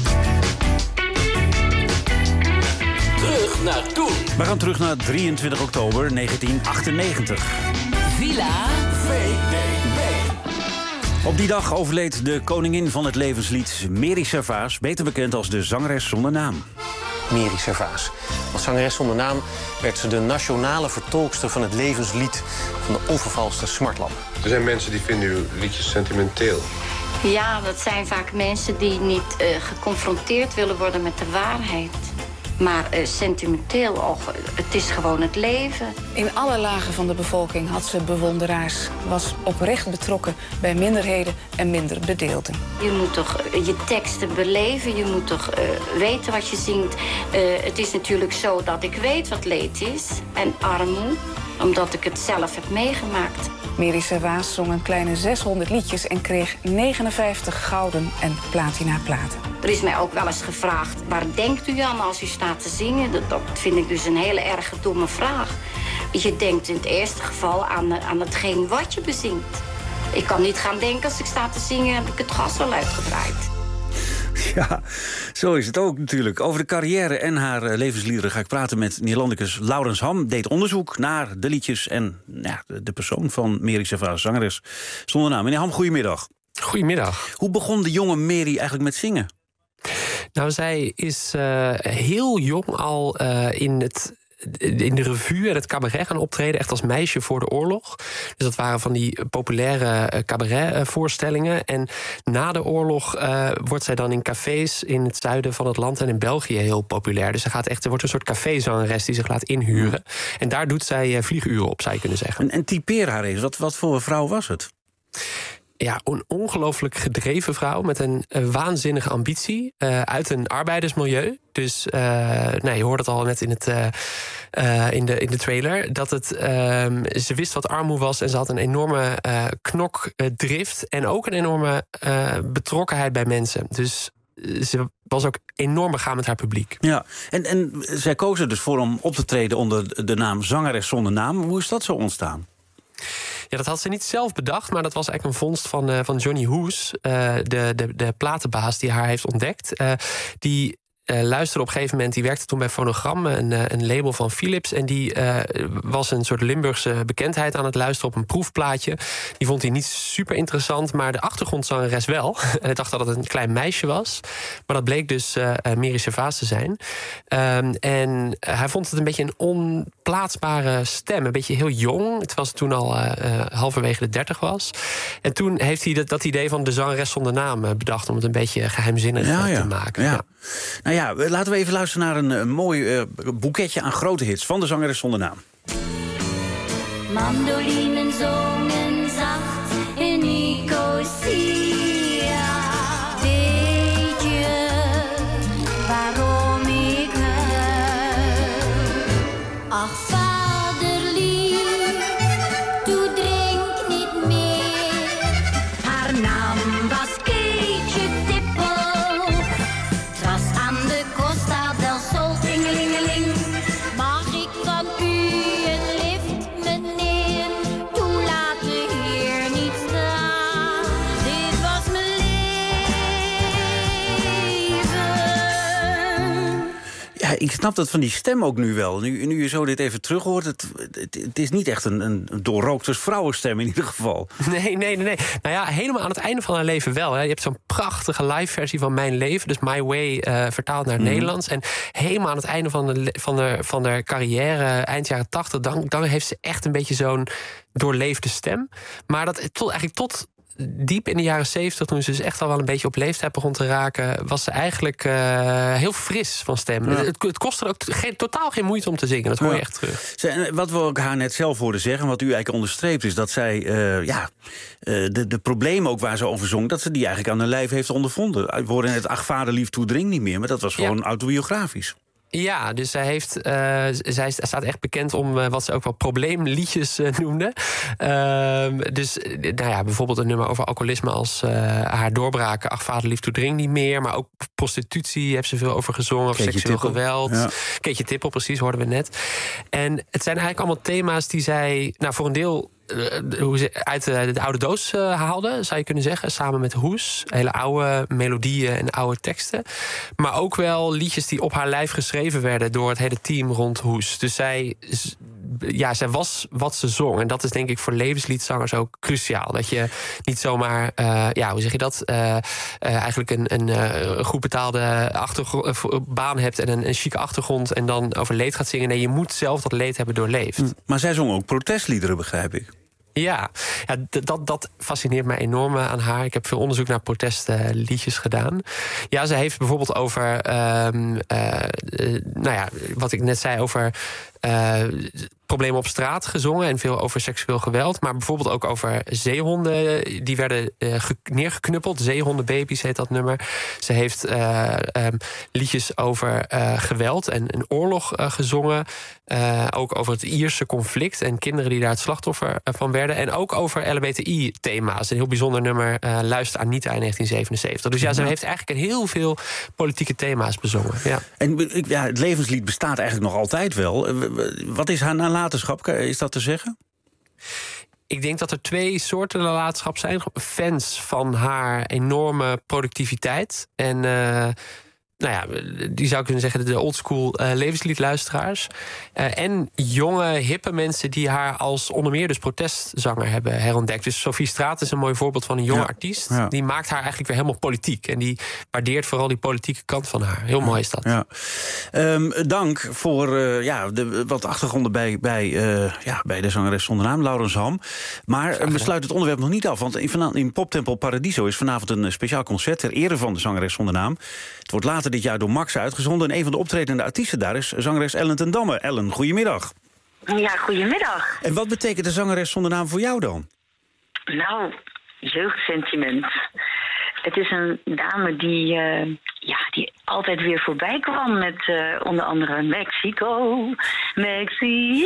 Terug naar toen. We gaan terug naar 23 oktober 1998. Villa VDB. Op die dag overleed de koningin van het levenslied, Mary Servaas, beter bekend als de zangeres zonder naam. Mary Servaas. Als zangeres zonder naam werd ze de nationale vertolkster van het levenslied van de onvervalste smartlap. Er zijn mensen die vinden uw liedjes sentimenteel. Ja, dat zijn vaak mensen die niet geconfronteerd willen worden met de waarheid. Maar sentimenteel, het is gewoon het leven. In alle lagen van de bevolking had ze bewonderaars. Was oprecht betrokken bij minderheden en minder bedeelden. Je moet toch je teksten beleven, je moet toch weten wat je zingt. Het is natuurlijk zo dat ik weet wat leed is en armoede, omdat ik het zelf heb meegemaakt. Mary Servaas zong een kleine 600 liedjes en kreeg 59 gouden en platina platen. Er is mij ook wel eens gevraagd, waar denkt u aan als u staat te zingen? Dat vind ik dus een hele erg domme vraag. Je denkt in het eerste geval aan hetgeen wat je bezingt. Ik kan niet gaan denken als ik sta te zingen, heb ik het gas al uitgedraaid. Ja, zo is het ook natuurlijk. Over de carrière en haar levensliederen ga ik praten met Nederlandicus Laurens Ham. Deed onderzoek naar de liedjes en de persoon van Mary Servaas, zangeres zonder naam. Meneer Ham, goedemiddag. Goedemiddag. Hoe begon de jonge Mary eigenlijk met zingen? Nou, zij is heel jong al in de revue en het cabaret gaan optreden, echt als meisje voor de oorlog. Dus dat waren van die populaire cabaretvoorstellingen. En na de oorlog wordt zij dan in cafés in het zuiden van het land en in België heel populair. Dus er wordt een soort cafézangeres die zich laat inhuren. En daar doet zij vlieguren op, zou je kunnen zeggen. En typeer haar eens, wat voor vrouw was het? Ja, een ongelooflijk gedreven vrouw met een waanzinnige ambitie uit een arbeidersmilieu. Dus je hoorde het al net in de trailer, dat ze wist wat armoede was en ze had een enorme knokdrift en ook een enorme betrokkenheid bij mensen. Dus ze was ook enorm begaan met haar publiek. Ja, en zij koos er dus voor om op te treden onder de naam zangeres zonder naam. Hoe is dat zo ontstaan? Ja, dat had ze niet zelf bedacht, maar dat was eigenlijk een vondst van Johnny Hoes, de platenbaas die haar heeft ontdekt. Die luisterde op een gegeven moment, die werkte toen bij Fonogram, een label van Philips. En die was een soort Limburgse bekendheid aan het luisteren op een proefplaatje. Die vond hij niet super interessant, maar de achtergrondzangeres wel. En hij dacht dat het een klein meisje was. Maar dat bleek dus Mary Servaas te zijn. En hij vond het een beetje een onplaatsbare stem. Een beetje heel jong. Het was toen al halverwege de 30 was. En toen heeft hij dat idee van de zangeres zonder naam bedacht om het een beetje geheimzinnig te maken. Ja. Nou ja, laten we even luisteren naar een mooi boeketje aan grote hits van de zangeres zonder naam. Mandolinen zongen zacht in Nicosia. Weet je waarom ik huil? Ach, vaderlief, toe drink niet meer. Haar naam was Keetje Tippel. Het was aan de Costa del Sol, tingelingeling. Mag ik van u een lift, meneer? Toen laat de heer niet staan. Dit was mijn leven. Ja, ik snap dat van die stem ook nu wel. Nu je zo dit even terug hoort, het is niet echt een doorrookte vrouwenstem in ieder geval. Nee. Nou ja, helemaal aan het einde van haar leven wel. Hè. Je hebt zo'n prachtige live versie van Mijn Leven, dus My Way, vertaald naar het Nederlands. En helemaal aan het einde van de carrière, eind jaren 80, dan heeft ze echt een beetje zo'n doorleefde stem. Maar dat eigenlijk tot diep in de jaren 70, toen ze dus echt al wel een beetje op leeftijd begon te raken, was ze eigenlijk heel fris van stem. Ja. Het kostte er ook totaal geen moeite om te zingen. Dat hoor je echt terug. Wat we ook haar net zelf hoorden zeggen, wat u eigenlijk onderstreept, is dat zij de problemen ook waar ze over zong, dat ze die eigenlijk aan haar lijf heeft ondervonden. We horen net, ach vader lief, toe drink niet meer, maar dat was gewoon autobiografisch. Ja, dus zij staat echt bekend om wat ze ook wel probleemliedjes noemde. Dus bijvoorbeeld een nummer over alcoholisme als haar doorbraken. Ach, vader lief, toe drink niet meer. Maar ook prostitutie heeft ze veel over gezongen. Of seksueel geweld. Ja. Keetje Tippel, precies, hoorden we net. En het zijn eigenlijk allemaal thema's die zij voor een deel hoe ze uit de oude doos haalde, zou je kunnen zeggen. Samen met Hoes. Hele oude melodieën en oude teksten. Maar ook wel liedjes die op haar lijf geschreven werden door het hele team rond Hoes. Dus zij was wat ze zong. En dat is denk ik voor levensliedzangers ook cruciaal. Dat je niet zomaar, hoe zeg je dat? Eigenlijk een goed betaalde baan hebt en een chique achtergrond en dan over leed gaat zingen. Nee, je moet zelf dat leed hebben doorleefd. Maar zij zong ook protestliederen, begrijp ik. Ja, dat fascineert mij enorm aan haar. Ik heb veel onderzoek naar protestliedjes gedaan. Ja, ze heeft bijvoorbeeld over wat ik net zei over problemen op straat gezongen en veel over seksueel geweld. Maar bijvoorbeeld ook over zeehonden. Die werden neergeknuppeld. Zeehondenbabies heet dat nummer. Ze heeft liedjes over geweld en een oorlog gezongen. Ook over het Ierse conflict en kinderen die daar het slachtoffer van werden. En ook over LHBTI-thema's. Een heel bijzonder nummer, Luister Anita in 1977. Dus ze heeft eigenlijk heel veel politieke thema's bezongen. Ja. En het levenslied bestaat eigenlijk nog altijd wel. Wat is haar nalatenschap? Is dat te zeggen? Ik denk dat er 2 soorten nalatenschap zijn. Fans van haar enorme productiviteit. En die zou kunnen zeggen de oldschool levensliedluisteraars. En jonge, hippe mensen die haar als onder meer dus protestzanger hebben herontdekt. Dus Sophie Straat is een mooi voorbeeld van een jonge artiest. Ja. Die maakt haar eigenlijk weer helemaal politiek. En die waardeert vooral die politieke kant van haar. Heel mooi is dat. Ja. Dank voor wat achtergronden bij de zangeres zonder naam, Laurens Ham. Maar we sluiten het onderwerp nog niet af. Want in Poptempel Paradiso is vanavond een speciaal concert ter ere van de zangeres zonder naam. Het wordt later dit jaar door Max uitgezonden. En een van de optredende artiesten daar is zangeres Ellen ten Damme. Ellen, goedemiddag. Ja, goedemiddag. En wat betekent de zangeres zonder naam voor jou dan? Nou, jeugdsentiment. Het is een dame die altijd weer voorbij kwam met onder andere Mexico. Mexico.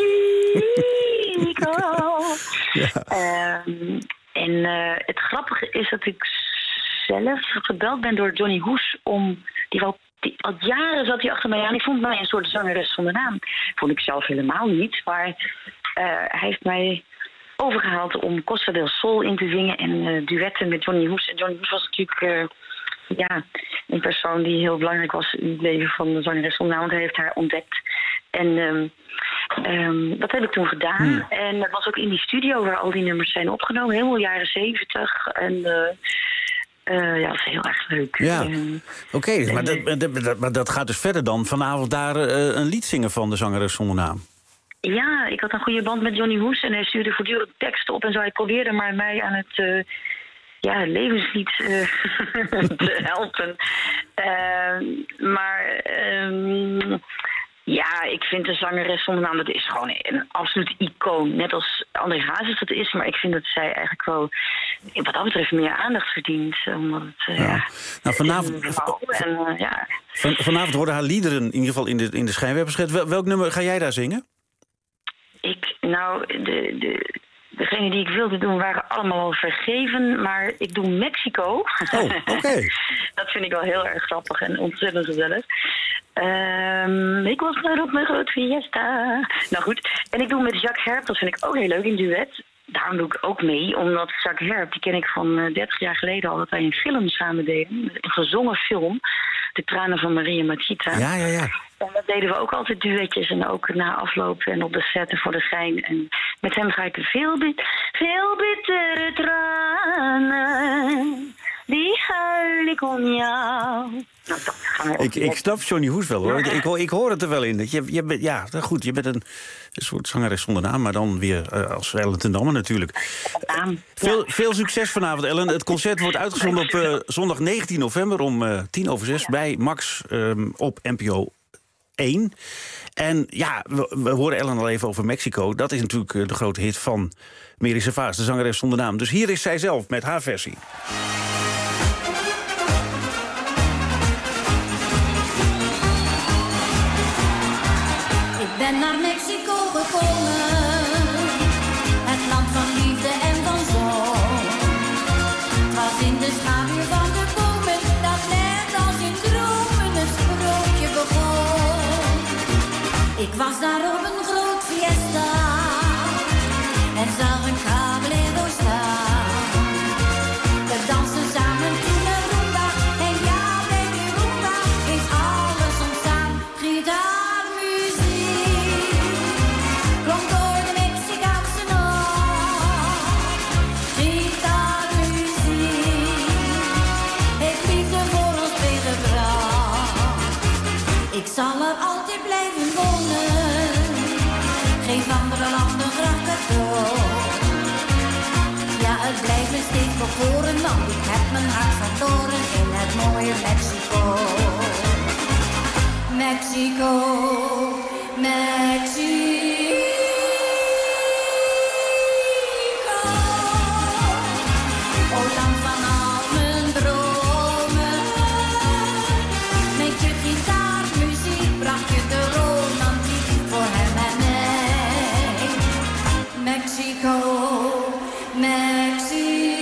Het grappige is dat ik zelf gebeld ben door Johnny Hoes om al jaren zat hij achter mij aan. Ik vond mij een soort zangeres zonder naam. Vond ik zelf helemaal niet. Maar hij heeft mij overgehaald om Costa del Sol in te zingen en duetten met Johnny Hoes. En Johnny Hoes was natuurlijk een persoon die heel belangrijk was in het leven van de zangeres zonder naam. Want hij heeft haar ontdekt. En dat heb ik toen gedaan. En dat was ook in die studio waar al die nummers zijn opgenomen. Helemaal jaren 70. En dat is heel erg leuk. Ja, oké, maar dat gaat dus verder dan vanavond daar een lied zingen van de zangeres zonder naam. Ja, ik had een goede band met Johnny Hoes en hij stuurde voortdurend teksten op en zo. Hij probeerde maar mij aan het levenslied te helpen. Ik vind de zangeres zonder naam, dat is gewoon een absoluut icoon. Net als André Hazes dat is, maar ik vind dat zij eigenlijk wel wat dat betreft meer aandacht verdient. Omdat het, vanavond worden haar liederen in ieder geval in de schijnwerpers gezet. Welk nummer ga jij daar zingen? Degenen die ik wilde doen waren allemaal al vergeven, maar ik doe Mexico. Oh, oké. Dat vind ik wel heel erg grappig en ontzettend gezellig. Ik was klaar op mijn grote fiesta. Nou goed, en ik doe met Jacques Herp, dat vind ik ook heel leuk in duet. Daarom doe ik ook mee, omdat Jacques Herp, die ken ik van 30 jaar geleden al, dat wij een film samen deden. Een gezongen film, De Tranen van Maria Machita. Ja. En dat deden we ook altijd duetjes en ook na afloop en op de set en voor de gein. En met hem ga ik veel bittere tranen, die huil ik om jou. Nou, dat gaan we ik snap Johnny Hoes wel, hoor. Ik hoor het er wel in. Dat je bent een soort zangeres zonder naam, maar dan weer als Ellen ten Damme natuurlijk. Veel succes vanavond, Ellen. Het concert wordt uitgezonden op zondag 19 november om 6:10 bij Max op NPO 1. En we horen Ellen al even over Mexico. Dat is natuurlijk de grote hit van Mary Servaas, de zangeres zonder naam. Dus hier is zij zelf met haar versie. Ik was daar op een groot fiesta en zag een cabrero staan. We dansen samen toen de rumba en ja, baby, rumba is alles ontstaan. Gitaarmuziek klonk door de Mexicaanse nacht. Gitaarmuziek heeft liefde voor ons meegebracht. Ik zal er altijd blijven wonen, geef andere landen graag cadeau. Ja, het blijft me steeds bekoren, want ik heb mijn hart verloren in het mooie Mexico. Mexico, Mexico. O land van al mijn dromen, met je gitaarmuziek bracht je de romantiek voor hem en mij. Mexico, Mexico.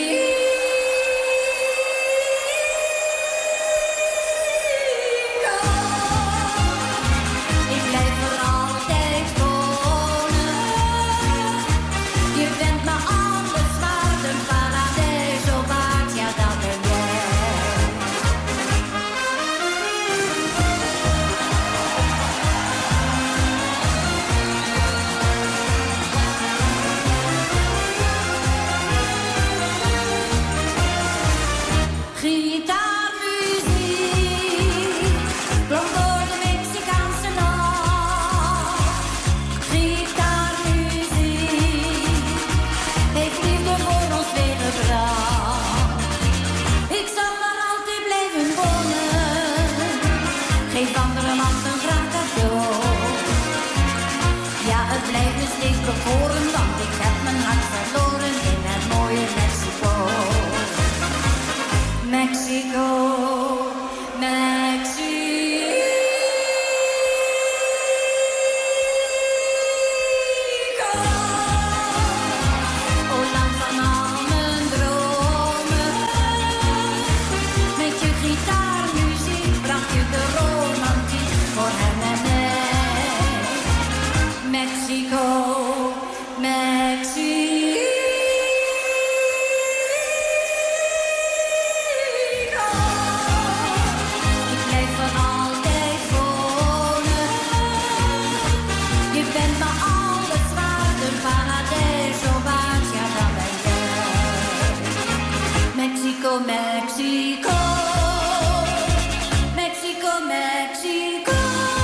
Ik blijf er altijd wonen. Je bent me alles waard, een paradiso waard, ja dat ben jij. Gitaarmuziek klonk door de Mexicaanse nacht. Gitaarmuziek heeft liefde voor ons meegebracht. Ik zal er altijd blijven wonen, geef andere landen graag cadeau. Ja, het blijft me steeds bekoren, want ik heb mijn hart verloren in het mooie Mexico. Mexico, Mexico. O land van al mijn dromen, met je gitaarmuziek bracht je de romantiek voor hem en mij. Mexico, Mexico. Ik blijf er altijd wonen. Je bent me alles waard, een paradiso waard, ja dan ben jij. Mexico, Mexico. Mexico, Mexico.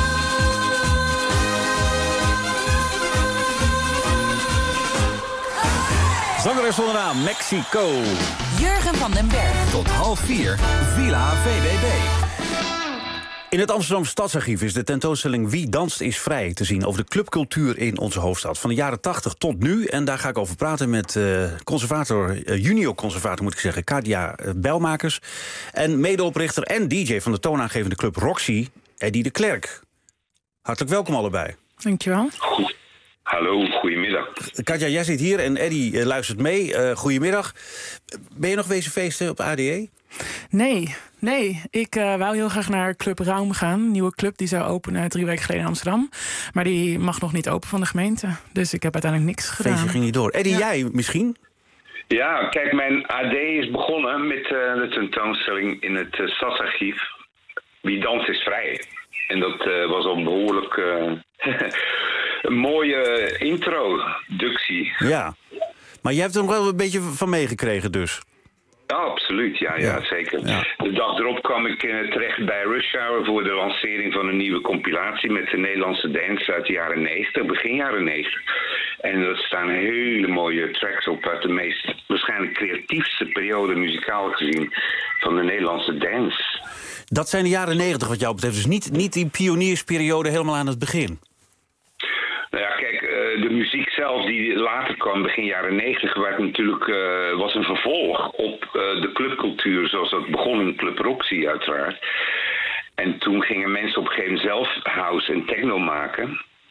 Zangeres zonder naam, Mexico. Jurgen van den Berg. Tot 3:30, Villa VWB. In het Amsterdam Stadsarchief is de tentoonstelling Wie danst is vrij te zien over de clubcultuur in onze hoofdstad. Van de jaren 80 tot nu. En daar ga ik over praten met junior conservator moet ik zeggen, Kadia Bijlmakers. En medeoprichter en DJ van de toonaangevende club Roxy, Eddie de Klerk. Hartelijk welkom allebei. Dankjewel. Hallo, goedemiddag. Katja, jij zit hier en Eddie luistert mee. Goedemiddag. Ben je nog wezen feesten op ADE? Nee. Ik wou heel graag naar Club Raum gaan. Een nieuwe club die zou openen 3 weken geleden in Amsterdam. Maar die mag nog niet open van de gemeente. Dus ik heb uiteindelijk niks gedaan. Feestje ging niet door. Eddie, jij misschien? Ja, kijk, mijn AD is begonnen met de tentoonstelling in het Stadsarchief. Wie danst is vrij. En dat was al behoorlijk een mooie introductie. Ja, maar jij hebt er nog wel een beetje van meegekregen dus. Ja, absoluut. Ja, zeker. Ja. De dag erop kwam ik terecht bij Rush Hour voor de lancering van een nieuwe compilatie met de Nederlandse dance uit de jaren 90, begin jaren 90. En er staan hele mooie tracks op uit de meest waarschijnlijk creatiefste periode muzikaal gezien van de Nederlandse dance. Dat zijn de jaren 90 wat jou betreft, dus niet die pioniersperiode helemaal aan het begin. Nou ja, kijk, de muziek zelf die later kwam, begin jaren 90, was een vervolg op de clubcultuur zoals dat begon in Club Roxy uiteraard. En toen gingen mensen op een gegeven moment zelf house en techno maken.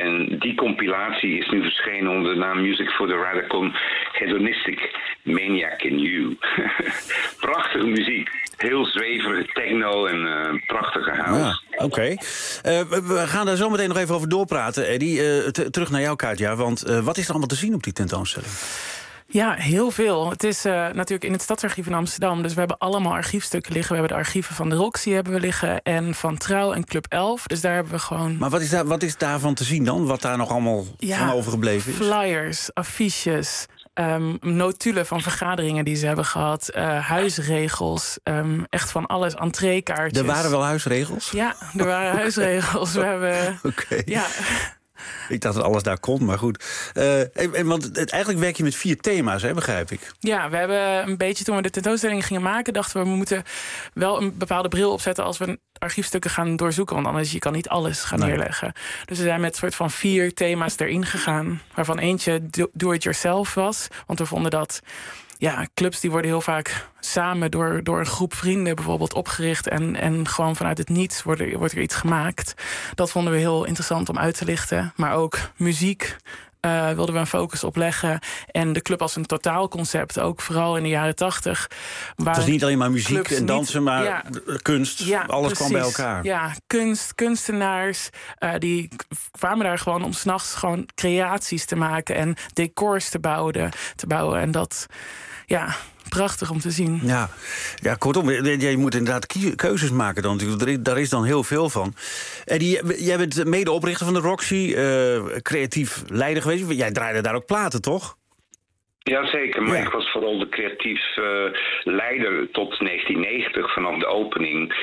En die compilatie is nu verschenen onder de naam Music for the Radical Hedonistic Maniac in You. Prachtige muziek. Heel zweverige techno en prachtige house. Ja, oké. We gaan daar zo meteen nog even over doorpraten, Eddie. Terug naar jouw Katja, want wat is er allemaal te zien op die tentoonstelling? Ja, heel veel. Het is natuurlijk in het Stadsarchief in Amsterdam. Dus we hebben allemaal archiefstukken liggen. We hebben de archieven van de Roxy hebben we liggen. En van Trouw en Club 11. Dus daar hebben we gewoon... Maar wat is daarvan te zien dan? Wat daar nog allemaal van overgebleven is? Flyers, affiches... notulen van vergaderingen die ze hebben gehad. Huisregels. Echt van alles. Entreekaartjes. Er waren wel huisregels? Ja, er waren huisregels. We hebben... Oké. Ja. Ik dacht dat alles daar kon, maar goed. Want eigenlijk werk je met 4 thema's, hè, begrijp ik. Ja, we hebben een beetje, toen we de tentoonstelling gingen maken... dachten we moeten wel een bepaalde bril opzetten... als we archiefstukken gaan doorzoeken. Want anders je kan niet alles gaan neerleggen. Dus we zijn met soort van 4 thema's erin gegaan. Waarvan eentje do-it-yourself was. Want we vonden dat... Ja, clubs die worden heel vaak samen door een groep vrienden bijvoorbeeld opgericht... en gewoon vanuit het niets wordt er iets gemaakt. Dat vonden we heel interessant om uit te lichten. Maar ook muziek wilden we een focus op leggen. En de club als een totaalconcept, ook vooral in de jaren 80. Het is niet alleen maar muziek en dansen, maar kunst. Ja, alles kwam bij elkaar. Ja, kunstenaars, die kwamen daar gewoon om 's nachts gewoon creaties te maken... en decors te bouwen. En dat... Ja, prachtig om te zien. Ja, kortom, je moet inderdaad keuzes maken dan natuurlijk. Daar is dan heel veel van. Jij bent medeoprichter van de Roxy, creatief leider geweest. Jij draaide daar ook platen, toch? Jazeker, maar ik was vooral de creatief leider tot 1990, vanaf de opening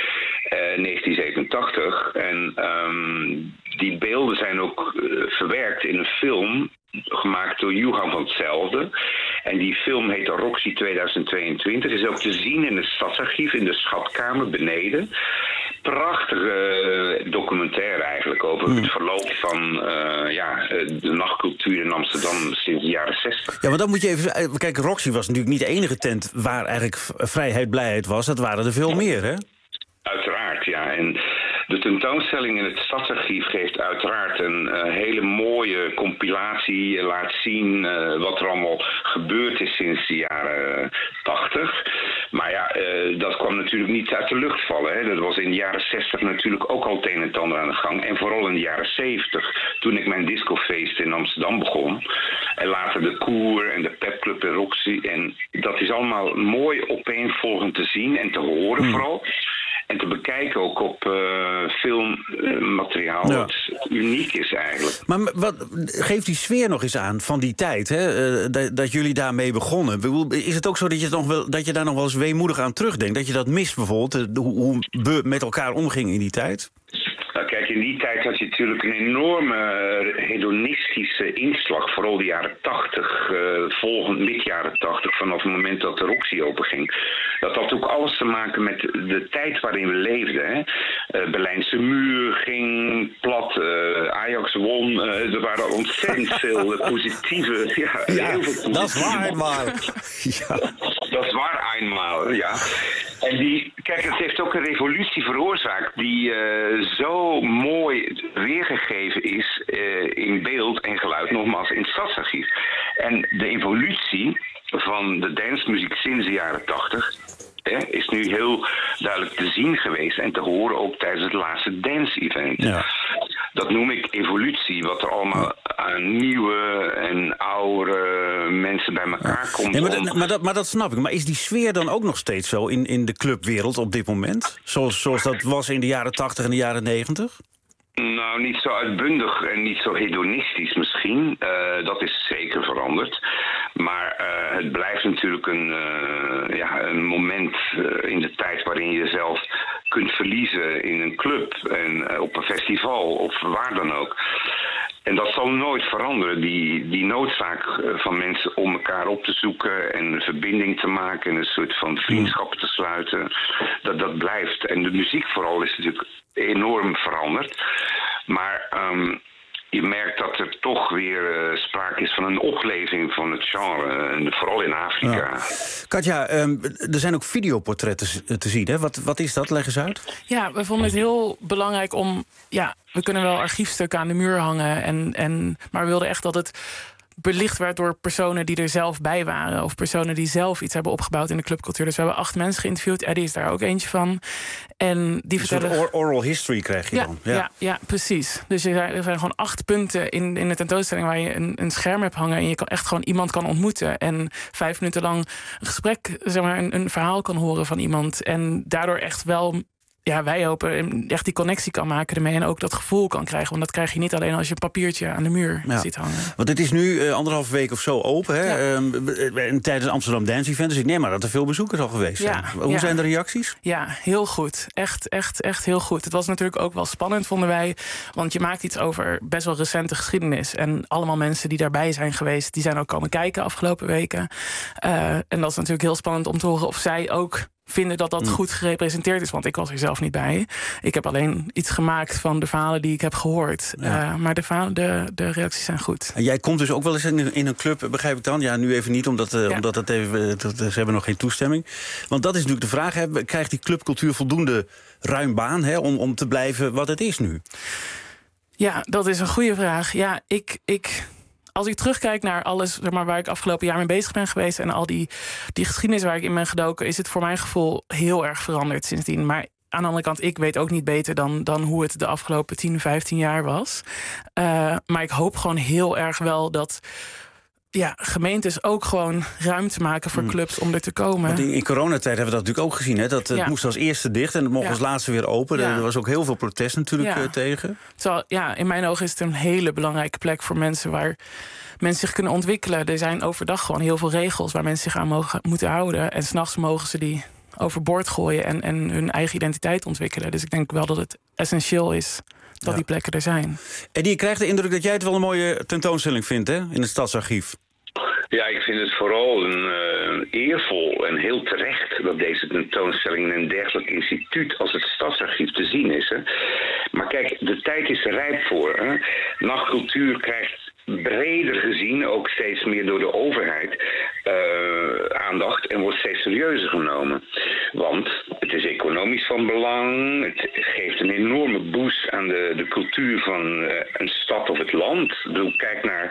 1987. En die beelden zijn ook verwerkt in een film... gemaakt door Johan van Hetzelfde. En die film heet Roxy 2022. Is ook te zien in het Stadsarchief, in de schatkamer beneden. Prachtige documentaire eigenlijk over het verloop van de nachtcultuur in Amsterdam sinds de jaren 60. Ja, maar dan moet je even... Kijk, Roxy was natuurlijk niet de enige tent waar eigenlijk vrijheid, blijheid was. Dat waren er veel meer, hè? Uiteraard, ja. En de tentoonstelling in het Stadsarchief geeft uiteraard een hele mooie compilatie. Laat zien wat er allemaal gebeurd is sinds de jaren 80. Maar ja, dat kwam natuurlijk niet uit de lucht vallen. Hè. Dat was in de jaren 60 natuurlijk ook al het een en ander aan de gang. En vooral in de jaren 70, toen ik mijn discofeest in Amsterdam begon. En later de Koer en de Pepclub en Roxy. En dat is allemaal mooi opeenvolgend te zien en te horen vooral. En te bekijken ook op filmmateriaal dat uniek is eigenlijk. Maar geeft die sfeer nog eens aan van die tijd, hè? Dat jullie daarmee begonnen. Is het ook zo dat je daar nog wel eens weemoedig aan terugdenkt? Dat je dat mist bijvoorbeeld, hoe we met elkaar omgingen in die tijd? Nou, kijk, in die tijd had je natuurlijk een enorme hedonistische inslag. Vooral de jaren 80, mid jaren 80, vanaf het moment dat de Roxy openging. Dat had ook alles te maken met de tijd waarin we leefden. Hè? Berlijnse muur ging plat, Ajax won. Er waren ontzettend veel positieve... heel veel positieve. Dat is waar eenmaal. Dat is waar eenmaal, ja. En kijk, het heeft ook een revolutie veroorzaakt die zo mooi weergegeven is in beeld en geluid, nogmaals in het Stadsarchief. En de evolutie van de dancemuziek sinds de jaren 80 is nu heel duidelijk te zien geweest en te horen ook tijdens het laatste dance-event. Ja. Dat noem ik evolutie, wat er allemaal aan nieuwe en oudere mensen bij elkaar komt. Nee, maar dat snap ik. Maar is die sfeer dan ook nog steeds zo in de clubwereld op dit moment? Zoals dat was in de jaren 80 en de jaren 90? Nou, niet zo uitbundig en niet zo hedonistisch misschien. Dat is zeker veranderd. Maar het blijft natuurlijk een moment in de tijd waarin je jezelf kunt verliezen in een club en op een festival of waar dan ook. En dat zal nooit veranderen, die noodzaak van mensen om elkaar op te zoeken en een verbinding te maken en een soort van vriendschap te sluiten. Dat blijft. En de muziek vooral is natuurlijk enorm veranderd. Maar je merkt dat er toch weer sprake oorzaak is van een opleving van het genre. En vooral in Afrika. Ja. Katja, er zijn ook videoportretten te zien. Hè? Wat is dat? Leg eens uit. Ja, we vonden het heel belangrijk om... Ja, we kunnen wel archiefstukken aan de muur hangen. Maar we wilden echt dat het belicht werd door personen die er zelf bij waren. Of personen die zelf iets hebben opgebouwd in de clubcultuur. Dus we hebben 8 mensen geïnterviewd. Eddie is daar ook eentje van. En die vertellen... Een soort oral history krijg je dan. Ja, precies. Dus er zijn gewoon 8 punten in de tentoonstelling waar je een scherm hebt hangen. En je kan echt gewoon iemand kan ontmoeten. En 5 minuten lang een gesprek, zeg maar, een verhaal kan horen van iemand. En daardoor echt wel... Ja, wij hopen echt die connectie kan maken ermee en ook dat gevoel kan krijgen. Want dat krijg je niet alleen als je een papiertje aan de muur ziet hangen. Want het is nu 1,5 week of zo open, hè? Ja. Tijdens Amsterdam Dance Event. Dus ik neem maar dat er veel bezoekers al geweest zijn. Hoe zijn de reacties? Ja, heel goed. Echt heel goed. Het was natuurlijk ook wel spannend, vonden wij. Want je maakt iets over best wel recente geschiedenis. En allemaal mensen die daarbij zijn geweest, die zijn ook komen kijken afgelopen weken. En dat is natuurlijk heel spannend om te horen of zij ook vinden dat goed gerepresenteerd is. Want ik was er zelf niet bij. Ik heb alleen iets gemaakt van de verhalen die ik heb gehoord. Ja. Maar de reacties zijn goed. En jij komt dus ook wel eens in een club, begrijp ik dan? Ja, nu even niet, omdat het even, ze hebben nog geen toestemming. Want dat is natuurlijk de vraag. Krijgt die clubcultuur voldoende ruim baan om te blijven wat het is nu? Ja, dat is een goede vraag. Ja, als ik terugkijk naar alles, zeg maar, waar ik afgelopen jaar mee bezig ben geweest en al die geschiedenis waar ik in ben gedoken, is het voor mijn gevoel heel erg veranderd sindsdien. Maar aan de andere kant, ik weet ook niet beter dan hoe het de afgelopen 10, 15 jaar was. Maar ik hoop gewoon heel erg wel dat gemeentes ook gewoon ruimte maken voor clubs om er te komen. Want in coronatijd hebben we dat natuurlijk ook gezien. Hè? Dat het moest als eerste dicht en het mocht als laatste weer open. Ja. Er was ook heel veel protest natuurlijk tegen. Terwijl, in mijn ogen is het een hele belangrijke plek voor mensen waar mensen zich kunnen ontwikkelen. Er zijn overdag gewoon heel veel regels waar mensen zich aan moeten houden. En 's nachts mogen ze die overboord gooien en hun eigen identiteit ontwikkelen. Dus ik denk wel dat het essentieel is dat die plekken er zijn. En je krijgt de indruk dat jij het wel een mooie tentoonstelling vindt, hè? In het Stadsarchief. Ja, ik vind het vooral een eervol en heel terecht dat deze tentoonstelling in een dergelijk instituut als het Stadsarchief te zien is. Hè. Maar kijk, de tijd is er rijp voor. Hè. Nachtcultuur krijgt breder gezien, ook steeds meer door de overheid, aandacht en wordt steeds serieuzer genomen. Want het is economisch van belang, het geeft een enorme boost aan de cultuur van een stad of het land. Ik bedoel, kijk naar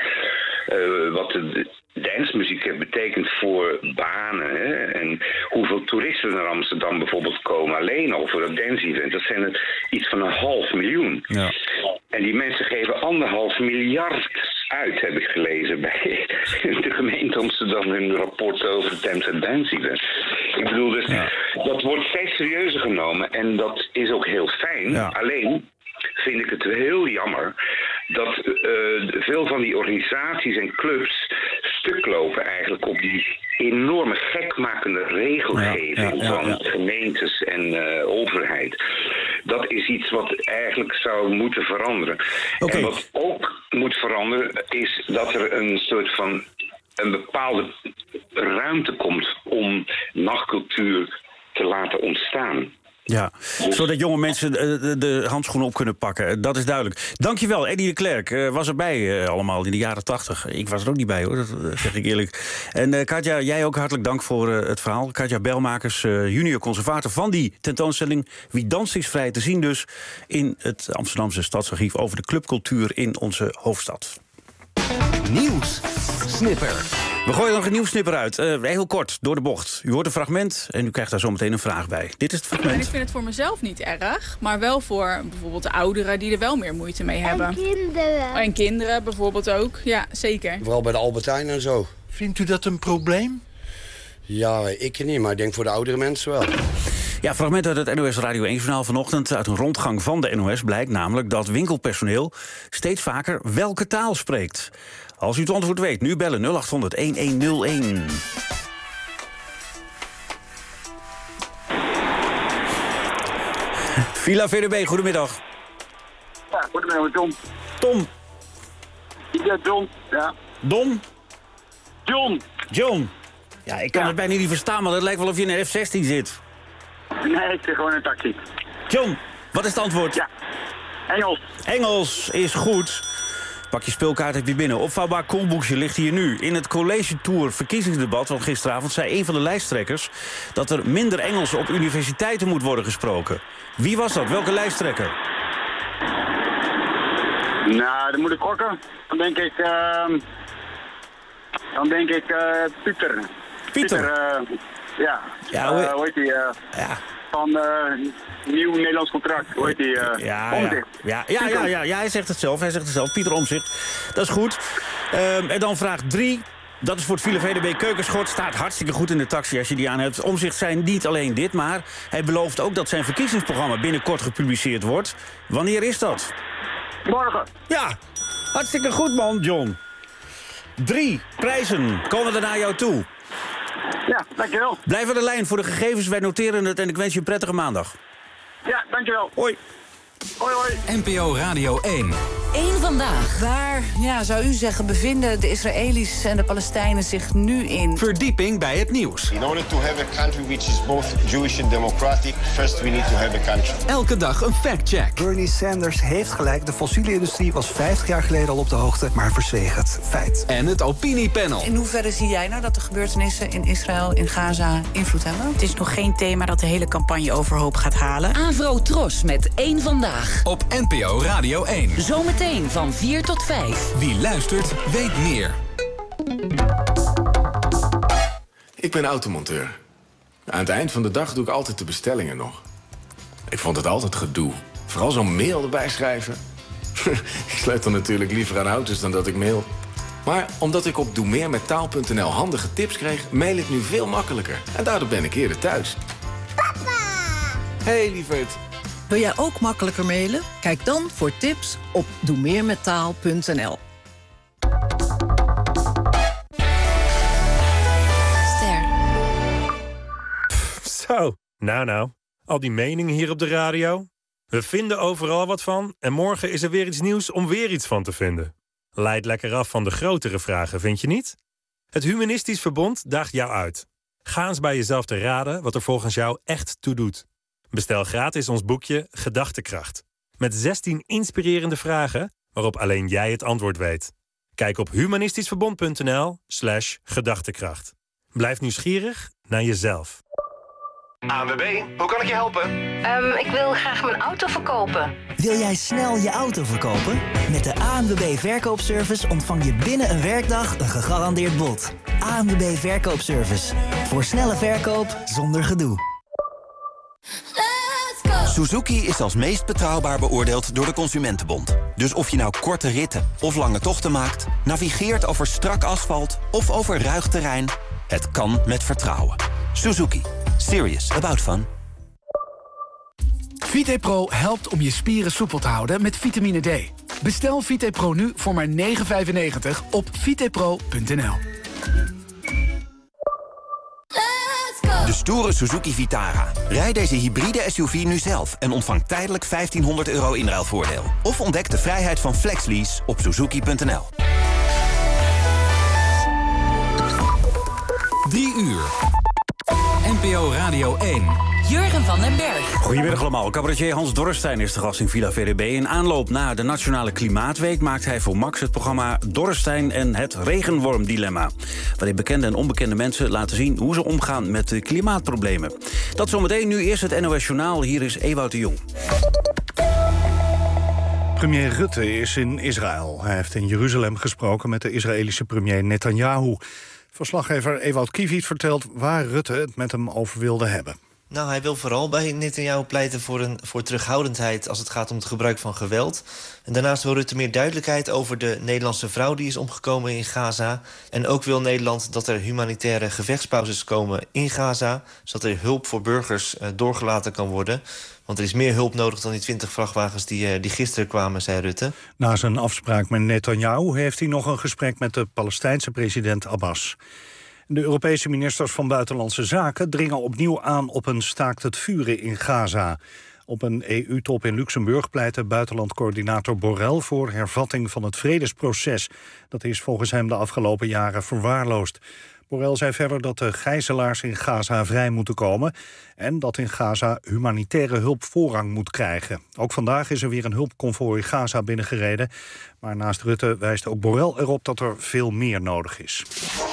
wat de dancemuziek betekent voor banen. Hè? En hoeveel toeristen naar Amsterdam bijvoorbeeld komen alleen al voor dat dance-event. Dat zijn er iets van 500.000. Ja. En die mensen geven 1,5 miljard uit, heb ik gelezen bij de gemeente Amsterdam hun rapport over het Thames Dance Event. Ik bedoel, dus dat wordt steeds serieuzer genomen en dat is ook heel fijn. Ja. Alleen vind ik het heel jammer dat veel van die organisaties en clubs stuk lopen eigenlijk op die enorme gekmakende regelgeving van gemeentes en overheid. Dat is iets wat eigenlijk zou moeten veranderen. Okay. En wat ook moet veranderen is dat er een soort van een bepaalde ruimte komt om nachtcultuur te laten ontstaan. Ja, zodat jonge mensen de handschoenen op kunnen pakken. Dat is duidelijk. Dankjewel, Eddie de Klerk. Was erbij allemaal in de jaren 80. Ik was er ook niet bij, hoor, dat zeg ik eerlijk. En Katja, jij ook hartelijk dank voor het verhaal. Katja Belmakers, junior conservator van die tentoonstelling Wie danst is vrij, te zien dus in het Amsterdamse Stadsarchief over de clubcultuur in onze hoofdstad. Nieuws Snipper. We gooien nog een nieuw snipper uit. Heel kort, door de bocht. U hoort een fragment en u krijgt daar zo meteen een vraag bij. Dit is het fragment. En ik vind het voor mezelf niet erg, maar wel voor bijvoorbeeld de ouderen die er wel meer moeite mee hebben. En kinderen. En kinderen bijvoorbeeld ook, ja, zeker. Vooral bij de Albert Heijn en zo. Vindt u dat een probleem? Ja, ik niet, maar ik denk voor de oudere mensen wel. Ja, fragment uit het NOS Radio 1-journaal vanochtend. Uit een rondgang van de NOS blijkt namelijk dat winkelpersoneel steeds vaker welke taal spreekt. Als u het antwoord weet, nu bellen 0800 1101. Villa VDB, goedemiddag. Ja, goedemiddag, John. Tom. Ja, John, ja. Don? John. John. Ja, ik kan het bijna niet verstaan, maar het lijkt wel of je in een F-16 zit. Nee, ik zit gewoon in een taxi. John, wat is het antwoord? Ja, Engels. Engels is goed. Pak je speelkaart, heb je binnen. Opvouwbaar koelboekje ligt hier nu. In het College Tour verkiezingsdebat van gisteravond zei een van de lijsttrekkers dat er minder Engels op universiteiten moet worden gesproken. Wie was dat? Welke lijsttrekker? Nou, dan moet ik gokken. Dan denk ik Pieter. Hoe heet die? Van nieuw Nederlands contract. Hoe heet die? Omtzigt. Ja, hij zegt het zelf. Pieter Omtzigt. Dat is goed. En dan vraag 3. Dat is voor het Villa VDB keukenschort. Staat hartstikke goed in de taxi als je die aan hebt. Omtzigt zei niet alleen dit, maar hij belooft ook dat zijn verkiezingsprogramma binnenkort gepubliceerd wordt. Wanneer is dat? Morgen. Ja, hartstikke goed man, John. 3 prijzen komen er naar jou toe. Ja, dankjewel. Blijf aan de lijn voor de gegevens. Wij noteren het en ik wens je een prettige maandag. Ja, dankjewel. Hoi. Hoi, hoi. NPO Radio 1. Eén vandaag. Waar, zou u zeggen, bevinden de Israëli's en de Palestijnen zich nu in? Verdieping bij het nieuws. In order to have a country which is both Jewish and democratic, first we need to have a country. Elke dag een factcheck. Bernie Sanders heeft gelijk. De fossiele industrie was 50 jaar geleden al op de hoogte, maar verzweeg het feit. En het opiniepanel. In hoeverre zie jij nou dat de gebeurtenissen in Israël, in Gaza, invloed hebben? Het is nog geen thema dat de hele campagne overhoop gaat halen. Avro Tros met Eén vandaag. Op NPO Radio 1. Zometeen van 4 tot 5. Wie luistert, weet meer. Ik ben automonteur. Aan het eind van de dag doe ik altijd de bestellingen nog. Ik vond het altijd gedoe. Vooral zo'n mail erbij schrijven. Ik sleutel natuurlijk liever aan auto's dan dat ik mail. Maar omdat ik op doemeermettaal.nl handige tips kreeg, mail ik nu veel makkelijker. En daardoor ben ik eerder thuis. Papa! Hey, lieverd. Wil jij ook makkelijker mailen? Kijk dan voor tips op doemeermettaal.nl. Zo, nou. Al die meningen hier op de radio. We vinden overal wat van en morgen is er weer iets nieuws om weer iets van te vinden. Leidt lekker af van de grotere vragen, vind je niet? Het Humanistisch Verbond daagt jou uit. Ga eens bij jezelf te raden wat er volgens jou echt toe doet. Bestel gratis ons boekje Gedachtekracht. Met 16 inspirerende vragen waarop alleen jij het antwoord weet. Kijk op humanistischverbond.nl/gedachtekracht. Blijf nieuwsgierig naar jezelf. ANWB, hoe kan ik je helpen? Ik wil graag mijn auto verkopen. Wil jij snel je auto verkopen? Met de ANWB Verkoopservice ontvang je binnen een werkdag een gegarandeerd bod. ANWB Verkoopservice. Voor snelle verkoop zonder gedoe. Suzuki is als meest betrouwbaar beoordeeld door de Consumentenbond. Dus of je nou korte ritten of lange tochten maakt, navigeert over strak asfalt of over ruig terrein, het kan met vertrouwen. Suzuki. Serious about fun. VitePro helpt om je spieren soepel te houden met vitamine D. Bestel VitePro nu voor maar €9,95 op vitepro.nl. De stoere Suzuki Vitara. Rijd deze hybride SUV nu zelf en ontvang tijdelijk €1.500 inruilvoordeel. Of ontdek de vrijheid van FlexLease op suzuki.nl. 3 uur. NPO Radio 1. Jurgen van den Berg. Goedemiddag allemaal. Cabaretier Hans Dorrestein is de gast in Villa VDB. In aanloop naar de Nationale Klimaatweek maakt hij voor Max het programma Dorrestein en het regenwormdilemma. Waarin bekende en onbekende mensen laten zien hoe ze omgaan met de klimaatproblemen. Dat zometeen, nu eerst het NOS Journaal. Hier is Ewout de Jong. Premier Rutte is in Israël. Hij heeft in Jeruzalem gesproken met de Israëlische premier Netanyahu. Verslaggever Ewout Kiviet vertelt waar Rutte het met hem over wilde hebben. Nou, hij wil vooral bij Netanyahu pleiten voor terughoudendheid als het gaat om het gebruik van geweld. En daarnaast wil Rutte meer duidelijkheid over de Nederlandse vrouw die is omgekomen in Gaza. En ook wil Nederland dat er humanitaire gevechtspauzes komen in Gaza, zodat er hulp voor burgers doorgelaten kan worden. Want er is meer hulp nodig dan die 20 vrachtwagens die gisteren kwamen, zei Rutte. Na zijn afspraak met Netanyahu heeft hij nog een gesprek met de Palestijnse president Abbas. De Europese ministers van Buitenlandse Zaken dringen opnieuw aan op een staakt het vuren in Gaza. Op een EU-top in Luxemburg pleitte buitenlandcoördinator Borrell voor hervatting van het vredesproces. Dat is volgens hem de afgelopen jaren verwaarloosd. Borrell zei verder dat de gijzelaars in Gaza vrij moeten komen en dat in Gaza humanitaire hulp voorrang moet krijgen. Ook vandaag is er weer een hulpconvooi Gaza binnengereden. Maar naast Rutte wijst ook Borrell erop dat er veel meer nodig is.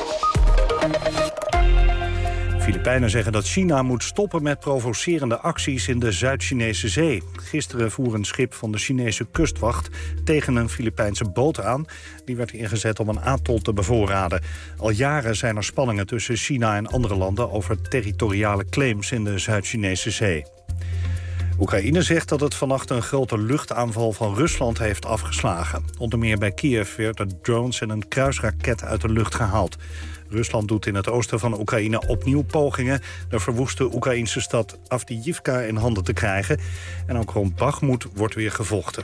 Filipijnen zeggen dat China moet stoppen met provocerende acties in de Zuid-Chinese Zee. Gisteren voer een schip van de Chinese kustwacht tegen een Filipijnse boot aan. Die werd ingezet om een atol te bevoorraden. Al jaren zijn er spanningen tussen China en andere landen over territoriale claims in de Zuid-Chinese Zee. Oekraïne zegt dat het vannacht een grote luchtaanval van Rusland heeft afgeslagen. Onder meer bij Kiev werden drones en een kruisraket uit de lucht gehaald. Rusland doet in het oosten van Oekraïne opnieuw pogingen de verwoeste Oekraïnse stad Avdiivka in handen te krijgen. En ook rond Bakhmut wordt weer gevochten.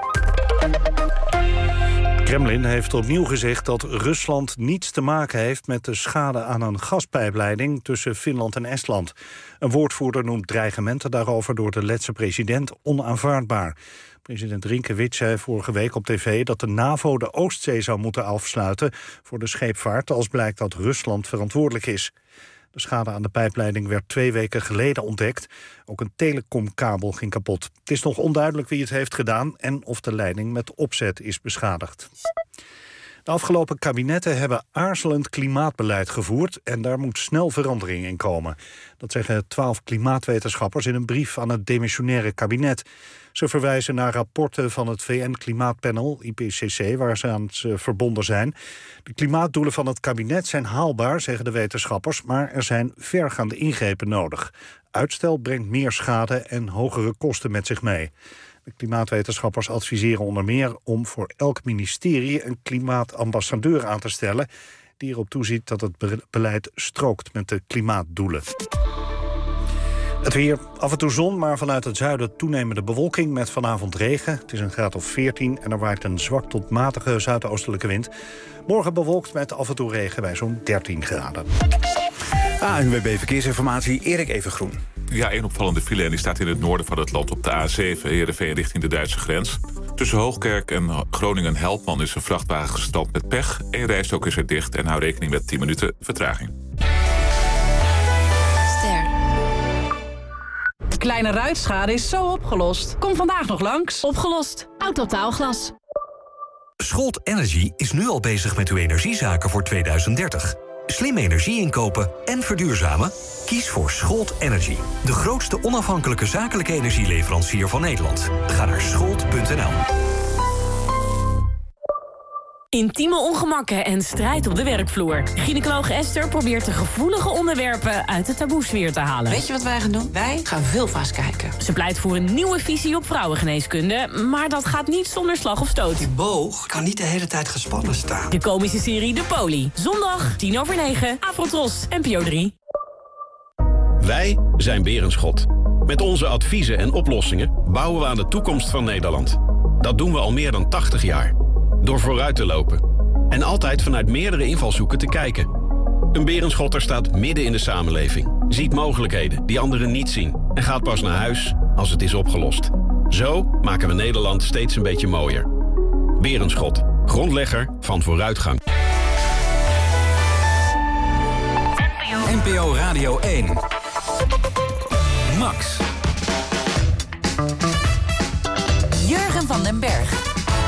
Kremlin heeft opnieuw gezegd dat Rusland niets te maken heeft met de schade aan een gaspijpleiding tussen Finland en Estland. Een woordvoerder noemt dreigementen daarover door de Letse president onaanvaardbaar. President Rinkevic zei vorige week op tv dat de NAVO de Oostzee zou moeten afsluiten voor de scheepvaart als blijkt dat Rusland verantwoordelijk is. De schade aan de pijpleiding werd 2 weken geleden ontdekt. Ook een telecomkabel ging kapot. Het is nog onduidelijk wie het heeft gedaan en of de leiding met opzet is beschadigd. De afgelopen kabinetten hebben aarzelend klimaatbeleid gevoerd en daar moet snel verandering in komen. Dat zeggen 12 klimaatwetenschappers in een brief aan het demissionaire kabinet. Ze verwijzen naar rapporten van het VN-klimaatpanel, IPCC, waar ze aan het verbonden zijn. De klimaatdoelen van het kabinet zijn haalbaar, zeggen de wetenschappers, maar er zijn vergaande ingrepen nodig. Uitstel brengt meer schade en hogere kosten met zich mee. De klimaatwetenschappers adviseren onder meer om voor elk ministerie een klimaatambassadeur aan te stellen die erop toeziet dat het beleid strookt met de klimaatdoelen. Het weer, af en toe zon, maar vanuit het zuiden toenemende bewolking met vanavond regen. Het is een graad of 14 en er waait een zwak tot matige zuidoostelijke wind. Morgen bewolkt met af en toe regen bij zo'n 13 graden. ANWB Verkeersinformatie, Erik Evengroen. Ja, één opvallende file en die staat in het noorden van het land op de A7... Heerenveen richting de Duitse grens. Tussen Hoogkerk en Groningen-Helpman is een vrachtwagen gestrand met pech. Eén rijstok is er dicht en hou rekening met 10 minuten vertraging. Kleine ruitschade is zo opgelost. Kom vandaag nog langs. Opgelost. Autotaalglas. Scholt Energy is nu al bezig met uw energiezaken voor 2030. Slim energie inkopen en verduurzamen? Kies voor Scholt Energy. De grootste onafhankelijke zakelijke energieleverancier van Nederland. Ga naar scholt.nl. Intieme ongemakken en strijd op de werkvloer. Gynaecoloog Esther probeert de gevoelige onderwerpen uit de taboesfeer te halen. Weet je wat wij gaan doen? Wij gaan veelvast kijken. Ze pleit voor een nieuwe visie op vrouwengeneeskunde, maar dat gaat niet zonder slag of stoot. Die boog kan niet de hele tijd gespannen staan. De komische serie De Poli. Zondag, 9:10, Afrotros, NPO 3. Wij zijn Berenschot. Met onze adviezen en oplossingen bouwen we aan de toekomst van Nederland. Dat doen we al meer dan 80 jaar. Door vooruit te lopen. En altijd vanuit meerdere invalshoeken te kijken. Een Berenschotter staat midden in de samenleving. Ziet mogelijkheden die anderen niet zien. En gaat pas naar huis als het is opgelost. Zo maken we Nederland steeds een beetje mooier. Berenschot. Grondlegger van vooruitgang. NPO Radio 1. Max. Jurgen van den Berg.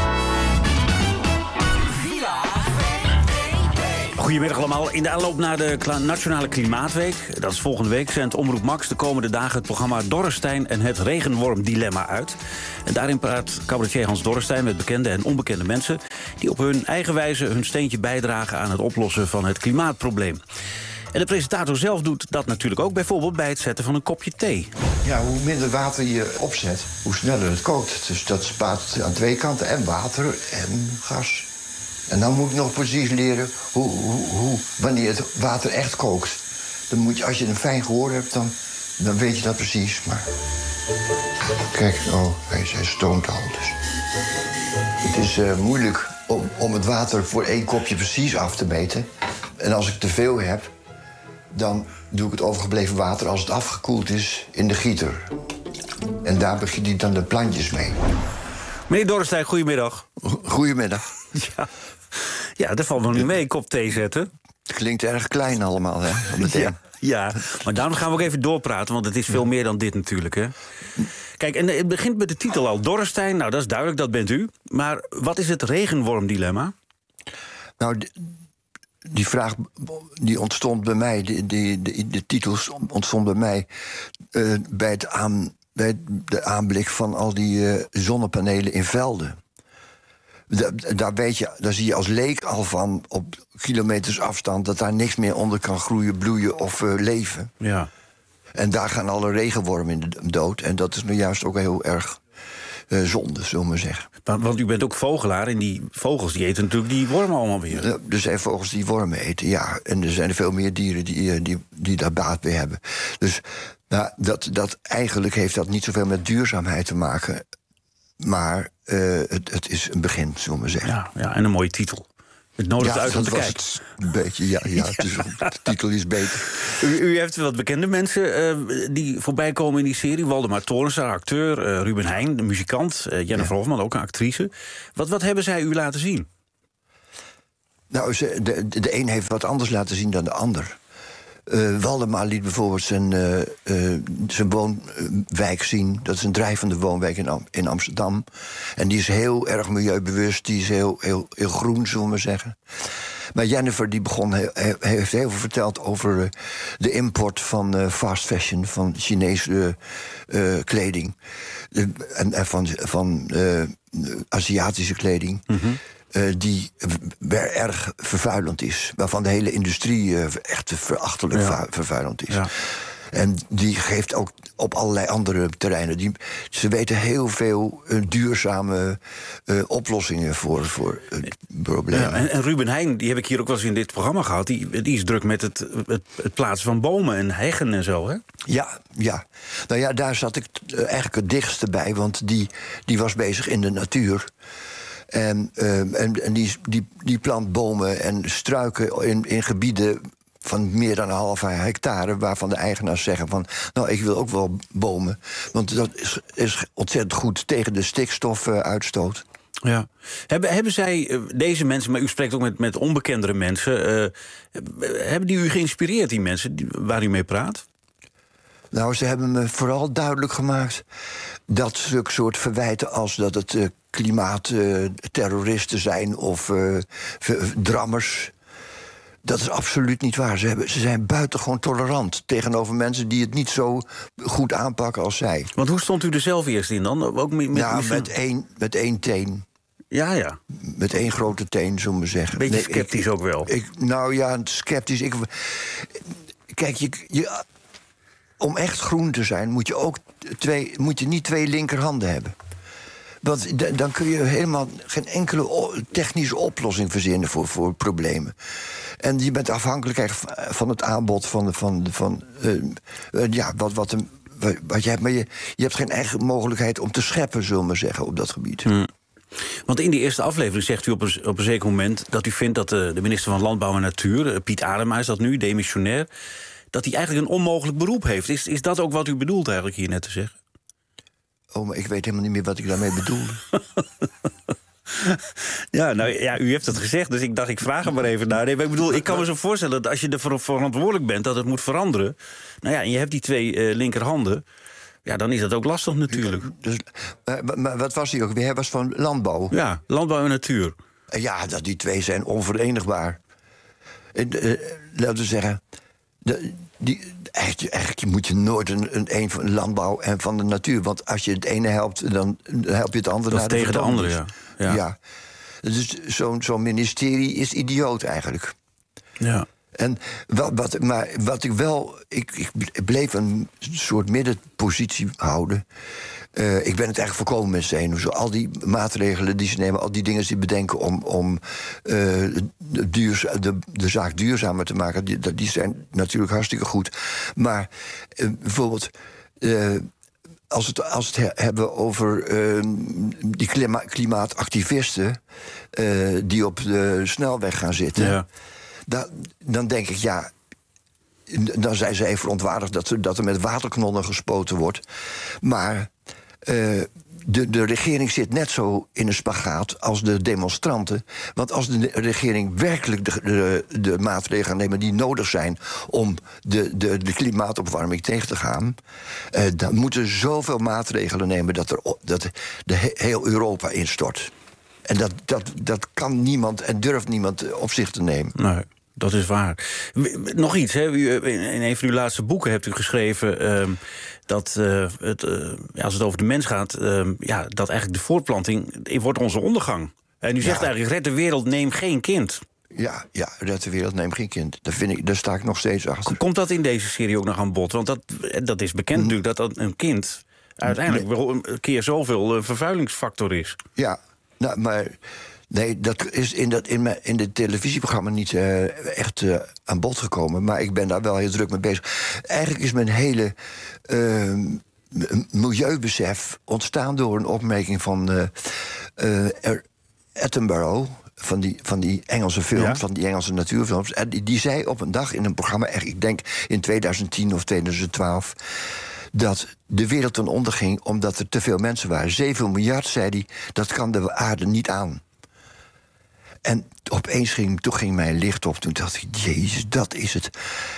Goedemiddag allemaal. In de aanloop naar de Nationale Klimaatweek, dat is volgende week, zendt Omroep Max de komende dagen het programma Dorrestein en het regenwormdilemma uit. En daarin praat cabaretier Hans Dorrestein met bekende en onbekende mensen die op hun eigen wijze hun steentje bijdragen aan het oplossen van het klimaatprobleem. En de presentator zelf doet dat natuurlijk ook, bijvoorbeeld bij het zetten van een kopje thee. Ja, hoe minder water je opzet, hoe sneller het kookt. Dus dat spaart aan 2 kanten, en water en gas. En dan moet ik nog precies leren wanneer het water echt kookt. Dan moet je, als je een fijn gehoor hebt, dan weet je dat precies. Maar kijk, hij stoomt al. Dus. Het is moeilijk om het water voor 1 kopje precies af te meten. En als ik te veel heb, dan doe ik het overgebleven water, als het afgekoeld is, in de gieter. En daar begin je dan de plantjes mee. Meneer Dorrestein, goedemiddag. Goedemiddag. Ja, dat valt nog niet mee, kop thee zetten. Het klinkt erg klein allemaal, hè? Ja, maar daarom gaan we ook even doorpraten, want het is veel meer dan dit natuurlijk, hè? Kijk, en het begint met de titel al. Dorrestein, nou, dat is duidelijk, dat bent u. Maar wat is het regenwormdilemma? Nou, die vraag die ontstond bij mij, de titels ontstond bij mij bij de aanblik van al die zonnepanelen in velden. Daar zie je als leek al van op kilometers afstand dat daar niks meer onder kan groeien, bloeien of leven. Ja. En daar gaan alle regenwormen in dood. En dat is nu juist ook heel erg zonde, zullen we maar zeggen. Want u bent ook vogelaar en die vogels die eten natuurlijk die wormen allemaal weer. Er zijn vogels die wormen eten, ja. En er zijn er veel meer dieren die daar baat bij hebben. Dus nou, eigenlijk heeft dat niet zoveel met duurzaamheid te maken. Maar het is een begin, zullen we zeggen. Ja, en een mooie titel. Het nodigt uit om te kijken. Een beetje, ja. De titel is beter. U heeft wat bekende mensen die voorbij komen in die serie. Waldemar Toornstra, acteur. Ruben Heijn, de muzikant. Jennifer Hofman, ook een actrice. Wat hebben zij u laten zien? Nou, de een heeft wat anders laten zien dan de ander. Waldemar liet bijvoorbeeld zijn woonwijk zien. Dat is een drijvende woonwijk in Amsterdam. En die is heel erg milieubewust. Die is heel groen, zullen we zeggen. Maar Jennifer die heeft heel veel verteld over de import van fast fashion, van Chinese kleding. En van Aziatische kleding. Mm-hmm. Die erg vervuilend is. Waarvan de hele industrie echt verachtelijk vervuilend is. Ja. En die geeft ook op allerlei andere terreinen. Ze weten heel veel duurzame oplossingen voor problemen. Ja, en Ruben Heijn, die heb ik hier ook wel eens in dit programma gehad. Die is druk met het plaatsen van bomen en heggen en zo, hè? Ja. Nou ja, daar zat ik eigenlijk het dichtste bij. Want die was bezig in de natuur. En die plant bomen en struiken in gebieden van meer dan 1,5 hectare, waarvan de eigenaars zeggen van, nou, ik wil ook wel bomen. Want dat is ontzettend goed tegen de stikstofuitstoot. Ja. Hebben zij, deze mensen, maar u spreekt ook met onbekendere mensen, hebben die u geïnspireerd, die mensen waar u mee praat? Nou, ze hebben me vooral duidelijk gemaakt dat zulke soort verwijten als dat het klimaatterroristen zijn of drammers, dat is absoluut niet waar. Ze zijn buitengewoon tolerant tegenover mensen die het niet zo goed aanpakken als zij. Want hoe stond u er zelf eerst in dan? Ook met één teen. Ja. Met één grote teen, zullen we zeggen. Beetje sceptisch ook wel. Sceptisch. Kijk, om echt groen te zijn moet je niet 2 linkerhanden hebben. Want dan kun je helemaal geen enkele technische oplossing verzinnen voor problemen. En je bent afhankelijk van het aanbod wat je hebt. Maar je hebt geen eigen mogelijkheid om te scheppen, zullen we zeggen, op dat gebied. Want in die eerste aflevering zegt u op een zeker moment dat u vindt dat de minister van Landbouw en Natuur, Piet Adema is dat nu, demissionair, dat hij eigenlijk een onmogelijk beroep heeft. Is dat ook wat u bedoelt eigenlijk hier net te zeggen? Oh, maar ik weet helemaal niet meer wat ik daarmee bedoelde. U heeft het gezegd, dus ik dacht, ik vraag hem maar even naar. Nee, maar ik bedoel, ik kan me zo voorstellen dat als je ervoor verantwoordelijk bent, dat het moet veranderen. Nou ja, en je hebt die 2 linkerhanden. Ja, dan is dat ook lastig natuurlijk. Maar wat was hij ook weer? Hij was van landbouw. Ja, landbouw en natuur. Ja, die 2 zijn onverenigbaar. Laten we zeggen, eigenlijk moet je nooit een van landbouw en van de natuur. Want als je het ene helpt, dan help je het andere. Dat is tegen de andere, ja. Dus zo'n ministerie is idioot eigenlijk. Ja. En wat ik wel... Ik bleef een soort middenpositie houden. Ik ben het eigenlijk volkomen met ze eens. Al die maatregelen die ze nemen, al die dingen die ze bedenken om de zaak duurzamer te maken, die zijn natuurlijk hartstikke goed. Maar bijvoorbeeld, als we het hebben over die klimaatactivisten die op de snelweg gaan zitten, dan denk ik, dan zijn ze even verontwaardigd dat er met waterkanonnen gespoten wordt. Maar de regering zit net zo in een spagaat als de demonstranten. Want als de regering werkelijk de maatregelen gaat nemen die nodig zijn om de klimaatopwarming tegen te gaan, dan moeten ze zoveel maatregelen nemen dat heel Europa instort. En dat kan niemand en durft niemand op zich te nemen. Nee. Dat is waar. Nog iets, hè? In een van uw laatste boeken hebt u geschreven dat als het over de mens gaat, dat eigenlijk de voortplanting wordt onze ondergang. En u zegt eigenlijk, red de wereld, neem geen kind. Ja, red de wereld, neem geen kind. Daar sta ik nog steeds achter. Komt dat in deze serie ook nog aan bod? Want dat is bekend natuurlijk, dat een kind uiteindelijk wel een keer zoveel vervuilingsfactor is. Ja, nou, maar nee, dat is in dit televisieprogramma niet echt aan bod gekomen. Maar ik ben daar wel heel druk mee bezig. Eigenlijk is mijn hele milieubesef ontstaan door een opmerking van Attenborough, van die Engelse films, van die Engelse natuurfilms. En die zei op een dag in een programma, ik denk in 2010 of 2012... dat de wereld ten onder ging omdat er te veel mensen waren. 7 miljard, zei hij, dat kan de aarde niet aan. En opeens ging mijn licht op. Toen dacht ik, jezus, dat is het.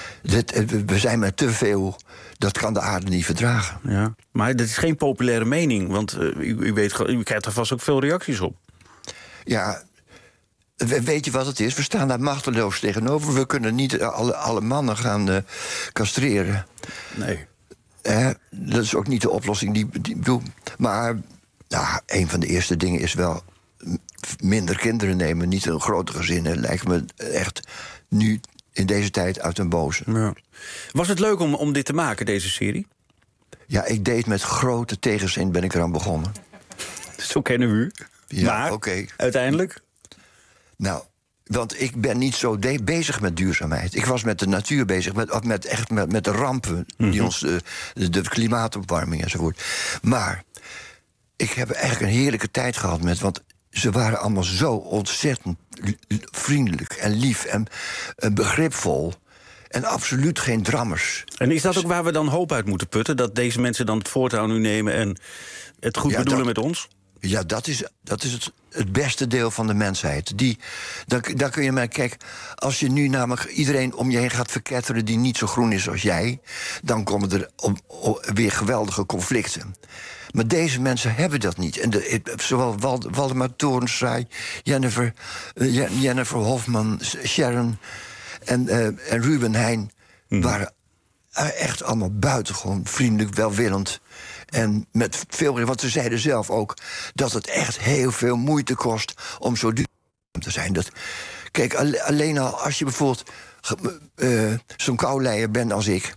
We zijn met te veel, dat kan de aarde niet verdragen. Ja, maar dat is geen populaire mening, want u krijgt er vast ook veel reacties op. Ja, weet je wat het is? We staan daar machteloos tegenover. We kunnen niet alle mannen gaan castreren. Nee. Dat is ook niet de oplossing die ik bedoel. Maar een van de eerste dingen is wel minder kinderen nemen. Niet een grote gezinnen. Lijkt me echt nu in deze tijd uit een boze. Ja. Was het leuk om dit te maken, deze serie? Ja, ik deed met grote tegenzin, ben ik eraan begonnen. Zo kennen we u. Ja, maar oké. Uiteindelijk? Nou, want ik ben niet zo bezig met duurzaamheid. Ik was met de natuur bezig, met de rampen die ons, de klimaatopwarming enzovoort. Maar ik heb eigenlijk een heerlijke tijd gehad want ze waren allemaal zo ontzettend vriendelijk en lief en begripvol. En absoluut geen drammers. En is dat ook waar we dan hoop uit moeten putten? Dat deze mensen dan het voortouw nu nemen en het goed bedoelen met ons? Ja, dat is het beste deel van de mensheid. Dan kun je maar, kijk, als je nu namelijk iedereen om je heen gaat verketteren die niet zo groen is als jij, dan komen er weer geweldige conflicten. Maar deze mensen hebben dat niet. En zowel Waldemar Torenstra, Jennifer Hofman, Sharon en Ruben Heijn waren echt allemaal buitengewoon vriendelijk, welwillend. En met veel, want ze zeiden zelf ook dat het echt heel veel moeite kost om zo duurzaam te zijn. Kijk, alleen al als je bijvoorbeeld zo'n kouleier bent als ik,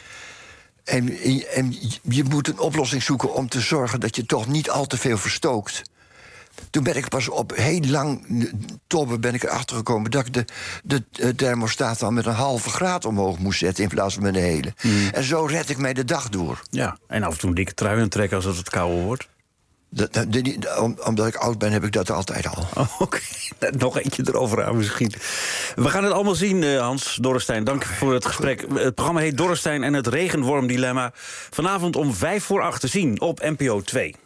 en je moet een oplossing zoeken om te zorgen dat je toch niet al te veel verstookt. Toen ben ik pas op heel lang tobben erachter gekomen dat ik de thermostaat dan met 0,5 graad omhoog moest zetten in plaats van met een hele. En zo red ik mij de dag door. Ja, en af en toe een dikke trui aantrekken als het kouder wordt. Omdat ik oud ben, heb ik dat altijd al. Oh, oké. Nog eentje erover aan misschien. We gaan het allemaal zien, Hans Dorrestein. Dank voor het gesprek. Het programma heet Dorrestein en het regenwormdilemma. Vanavond om 7:55 te zien op NPO 2.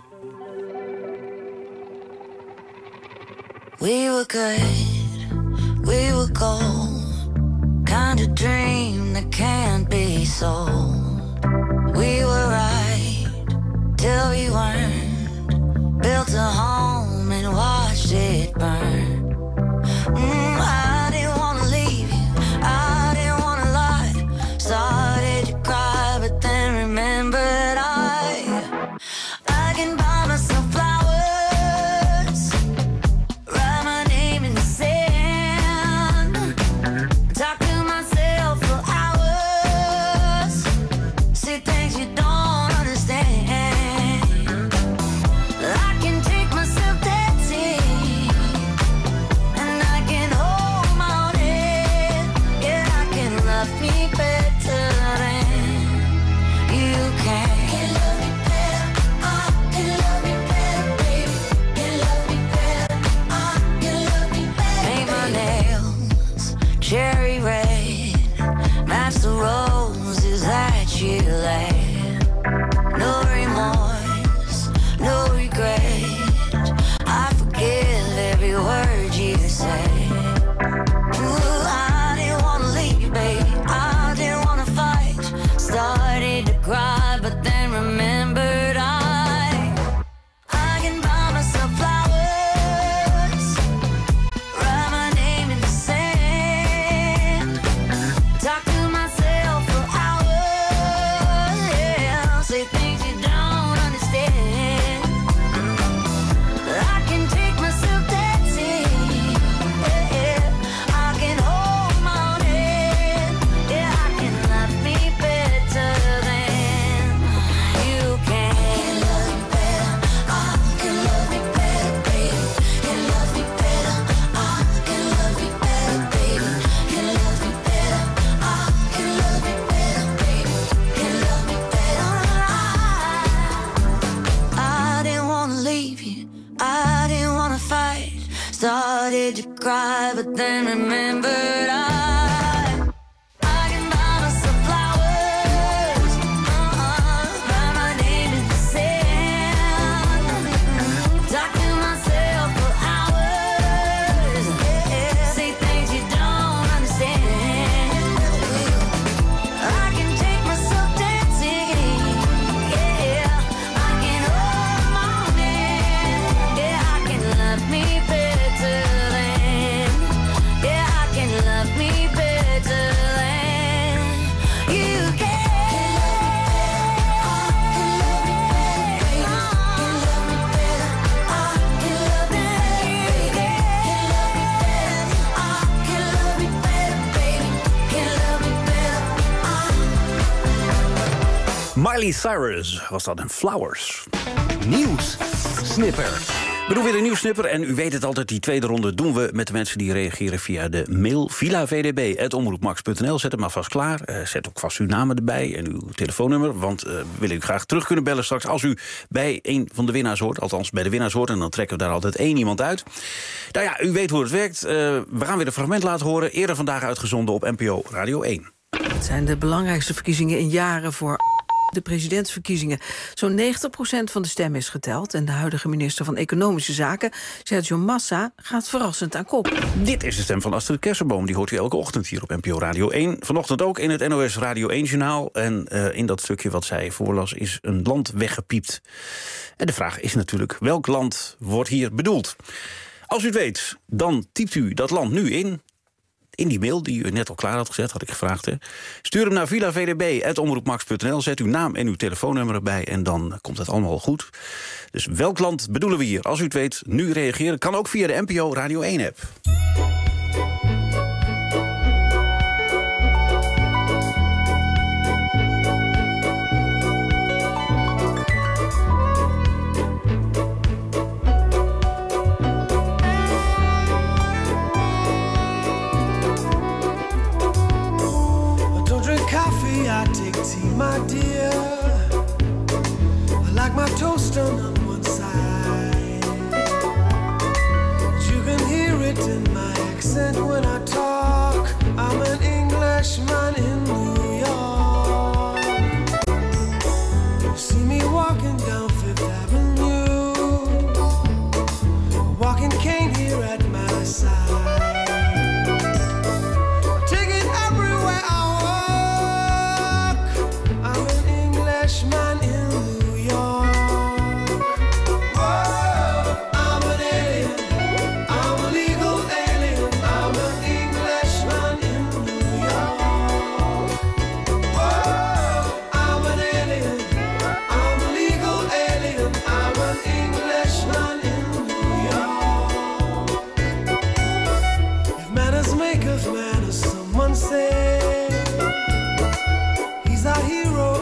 We were good, we were gold. Kind of dream that can't be sold. We were right till we weren't. Built a home and watched it burn. I didn't wanna leave you, I didn't wanna lie. Started to cry but then remembered I can buy myself flowers, write my name in the sand. Miley Cyrus was dat en Flowers. Nieuws Snipper. We doen weer een nieuwssnipper en u weet het altijd, die tweede ronde doen we met de mensen die reageren via de mail villavdb@omroepmax.nl. Zet hem maar vast klaar. Zet ook vast uw namen erbij en uw telefoonnummer, want we willen u graag terug kunnen bellen straks als u bij een van de winnaars hoort. Althans, bij de winnaars hoort en dan trekken we daar altijd één iemand uit. Nou ja, u weet hoe het werkt. We gaan weer een fragment laten horen. Eerder vandaag uitgezonden op NPO Radio 1. Het zijn de belangrijkste verkiezingen in jaren voor de presidentsverkiezingen. Zo'n 90% van de stem is geteld en de huidige minister van Economische Zaken, Sergio Massa, gaat verrassend aan kop. Dit is de stem van Astrid Kersenboom. Die hoort u elke ochtend hier op NPO Radio 1. Vanochtend ook in het NOS Radio 1-journaal. En in dat stukje wat zij voorlas is een land weggepiept. En de vraag is natuurlijk, welk land wordt hier bedoeld? Als u het weet, dan typt u dat land nu in die mail die u net al klaar had gezet, had ik gevraagd. Hè. Stuur hem naar villavdb@omroepmax.nl. Zet uw naam en uw telefoonnummer erbij en dan komt het allemaal goed. Dus welk land bedoelen we hier? Als u het weet, nu reageren. Kan ook via de NPO Radio 1-app. I take tea, my dear. I like my toast on one side. You can hear it in my accent when I talk. I'm an Englishman in New York. You see me walking down Fifth Avenue, walking cane here at my side. Man in New York. Whoa, I'm an alien. I'm a legal alien. I'm an Englishman in New York. Whoa, I'm an alien. I'm a legal alien. I'm an Englishman in New York. If manners make of manners, someone say he's our hero.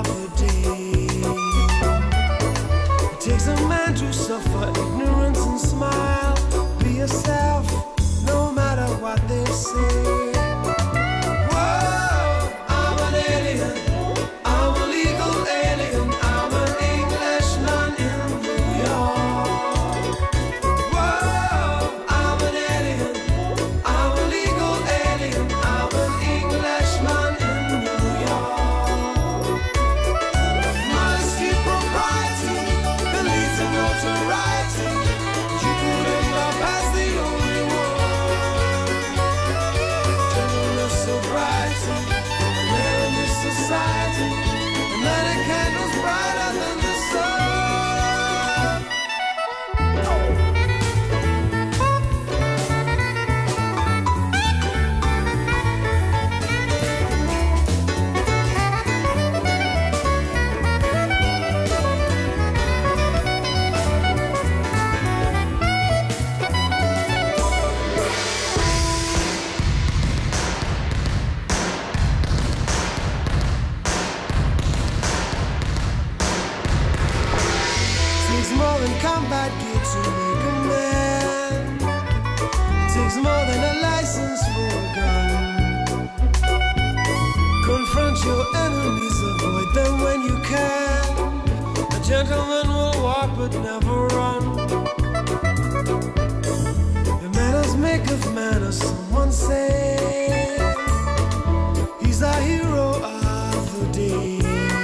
Takes a man to suffer ignorance and smile. Be yourself, no matter what they say. Whoa, I'm an alien. I'm a legal alien. I'm an Englishman in New York. Whoa, I'm an alien. I'm a legal alien. I'm an Englishman in New York. Modesty, propriety, notoriety, you put it up as the only one. Gentleness, sobriety, and there in this society, and let a candle's brighter than the sun. More than combat gear to make a man. It takes more than a license for a gun. Confront your enemies, avoid them when you can. A gentleman will walk but never run. The manners make of manners, someone say. He's our hero of the day.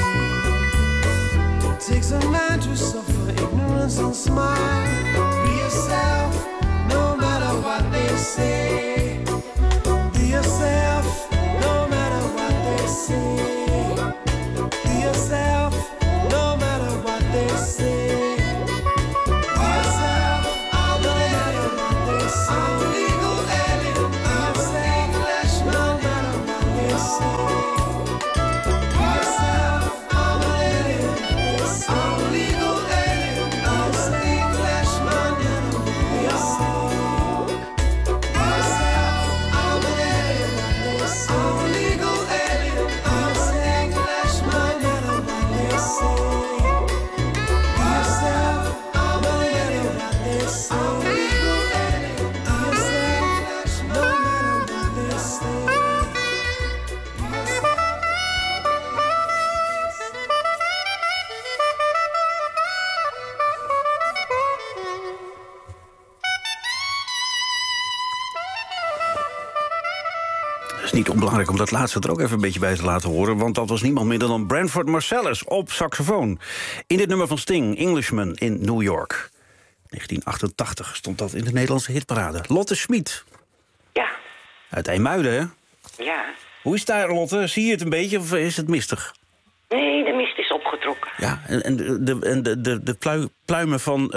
It takes a man to suffer ignorance and smile. Be yourself, no matter what they say. Be yourself, no matter what they say. Be yourself, no matter what they say. Be yourself, I'm an alien. I'm a legal alien. I'm an Englishman, no matter what they say. Be yourself, I'm an alien. I'm a legal alien. I'm an Englishman. Het is niet onbelangrijk om dat laatste er ook even een beetje bij te laten horen, want dat was niemand minder dan Branford Marsalis op saxofoon. In dit nummer van Sting, Englishman in New York. 1988 stond dat in de Nederlandse hitparade. Lotte Schmid. Ja. Uit IJmuiden, hè? Ja. Hoe is het daar, Lotte? Zie je het een beetje of is het mistig? Nee, de mist is opgetrokken. Ja, en de pluimen van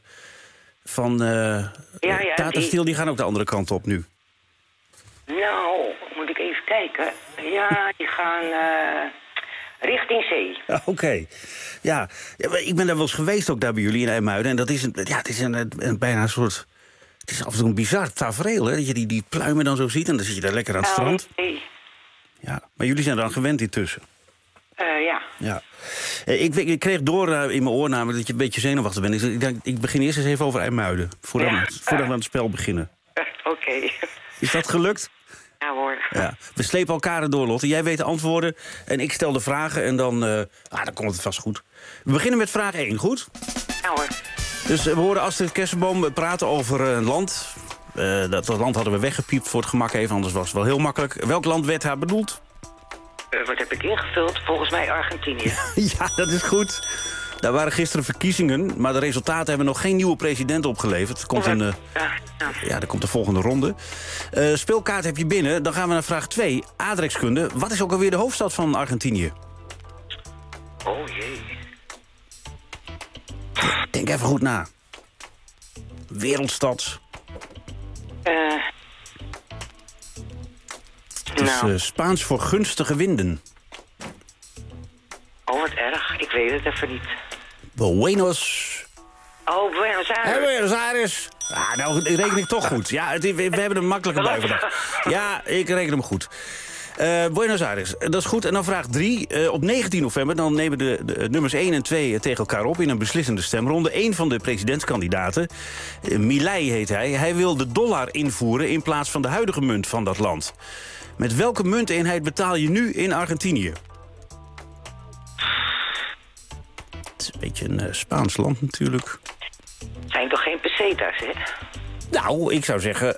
Tata Steel die gaan ook de andere kant op nu. Nou, moet ik even kijken. Ja, die gaan richting zee. Oké. Ja, ik ben daar wel eens geweest ook daar bij jullie in IJmuiden. En dat is het is een bijna een soort... Het is af en toe een bizar tafereel, hè? Dat je die pluimen dan zo ziet en dan zit je daar lekker aan het strand. Nee. Ja, maar jullie zijn er dan gewend intussen. Ja. Ja. Ik kreeg door in mijn oor namelijk dat je een beetje zenuwachtig bent. Ik dacht, ik begin eerst eens even over IJmuiden. Voordat we aan het spel beginnen. Oké. Is dat gelukt? Ja hoor. Ja. We slepen elkaar erdoor, Lotte. Jij weet de antwoorden en ik stel de vragen en dan komt het vast goed. We beginnen met vraag 1, goed? Ja hoor. Dus we horen Astrid Kersenboom praten over een land. Dat land hadden we weggepiept voor het gemak even, anders was het wel heel makkelijk. Welk land werd haar bedoeld? Wat heb ik ingevuld? Volgens mij Argentinië. Ja, dat is goed. Daar waren gisteren verkiezingen, maar de resultaten hebben nog geen nieuwe president opgeleverd. Er komt er komt de volgende ronde. Speelkaart heb je binnen, dan gaan we naar vraag 2. Aardrijkskunde. Wat is ook alweer de hoofdstad van Argentinië? Oh jee. Denk even goed na. Wereldstad. Het is Spaans voor gunstige winden. Oh, wat erg. Ik weet het even niet. Buenos Buenos Aires. Buenos Aires. Ah, nou, reken ik toch goed. Ja, we hebben hem makkelijker bij vandaag. Ja, ik reken hem goed. Buenos Aires, dat is goed. En dan vraag 3. Op 19 november dan nemen de nummers 1 en 2 tegen elkaar op in een beslissende stemronde. Eén van de presidentskandidaten, Milei heet hij. Hij wil de dollar invoeren in plaats van de huidige munt van dat land. Met welke munteenheid betaal je nu in Argentinië? Het is een beetje een Spaans land natuurlijk. Zijn toch geen pesetas, hè? Nou, ik zou zeggen...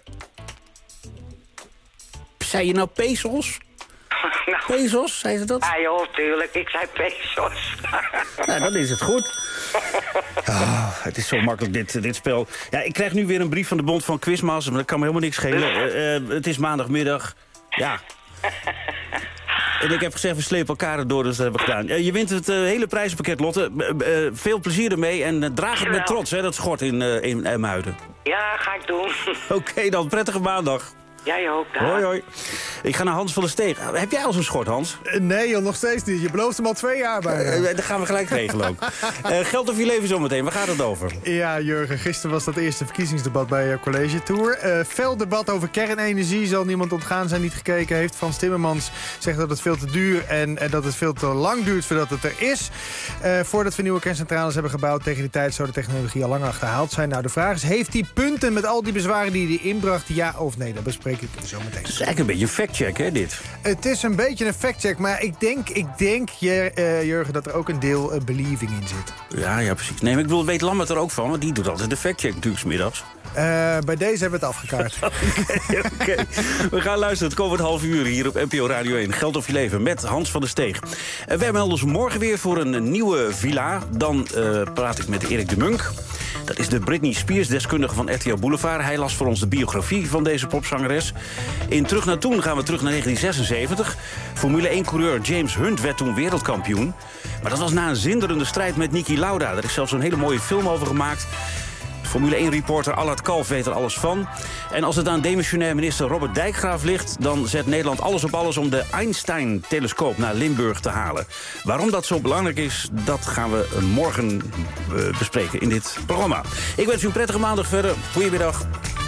Zei je nou pesos? Nou, pesos, zei ze dat? Ja, joh, tuurlijk. Ik zei pesos. Nou, dan is het goed. Oh, het is zo makkelijk, dit spel. Ja, ik krijg nu weer een brief van de Bond van Quizmasters, maar dat kan me helemaal niks schelen. Het is maandagmiddag. Ja. En ik heb gezegd, we slepen elkaar erdoor, dus dat hebben we gedaan. Je wint het hele prijzenpakket, Lotte. Veel plezier ermee en draag het met trots, hè, dat schort in IJmuiden. Ja, ga ik doen. Oké, dan prettige maandag. Jij ook, daar. Hoi, hoi. Ik ga naar Hans van der Steeg. Heb jij al zo'n schort, Hans? Nee, joh, nog steeds niet. Je belooft hem al 2 jaar bijna. Dat gaan we gelijk regelen ook. Geld of je leven zometeen, waar gaat het over? Ja, Jurgen, gisteren was dat eerste verkiezingsdebat bij College Tour. Fel debat over kernenergie, zal niemand ontgaan zijn die het gekeken heeft. Frans Timmermans zegt dat het veel te duur en dat het veel te lang duurt voordat het er is. Voordat we nieuwe kerncentrales hebben gebouwd, tegen die tijd zou de technologie al lang achterhaald zijn. Nou, de vraag is, heeft hij punten met al die bezwaren die hij inbracht? Ja of nee? Dat bespreek ik zo meteen. Het is eigenlijk een beetje een factcheck, hè, dit? Het is een beetje een factcheck, maar ik denk Jurgen, dat er ook een deel believing in zit. Ja, precies. Nee, maar ik bedoel, weet Lambert er ook van, want die doet altijd de factcheck natuurlijk 's middags. Bij deze hebben we het afgekaart. Oké. We gaan luisteren het komend half uur hier op NPO Radio 1. Geld of je leven met Hans van der Steeg. Wij melden ons morgen weer voor een nieuwe villa. Dan praat ik met Erik de Munk. Dat is de Britney Spears-deskundige van RTL Boulevard. Hij las voor ons de biografie van deze popzangeres. In Terug naar Toen gaan we terug naar 1976. Formule 1-coureur James Hunt werd toen wereldkampioen. Maar dat was na een zinderende strijd met Niki Lauda. Daar is zelfs een hele mooie film over gemaakt. Formule 1-reporter Allard Kalf weet er alles van. En als het aan demissionair minister Robert Dijkgraaf ligt, dan zet Nederland alles op alles om de Einstein-telescoop naar Limburg te halen. Waarom dat zo belangrijk is, dat gaan we morgen bespreken in dit programma. Ik wens u een prettige maandag verder. Goedemiddag.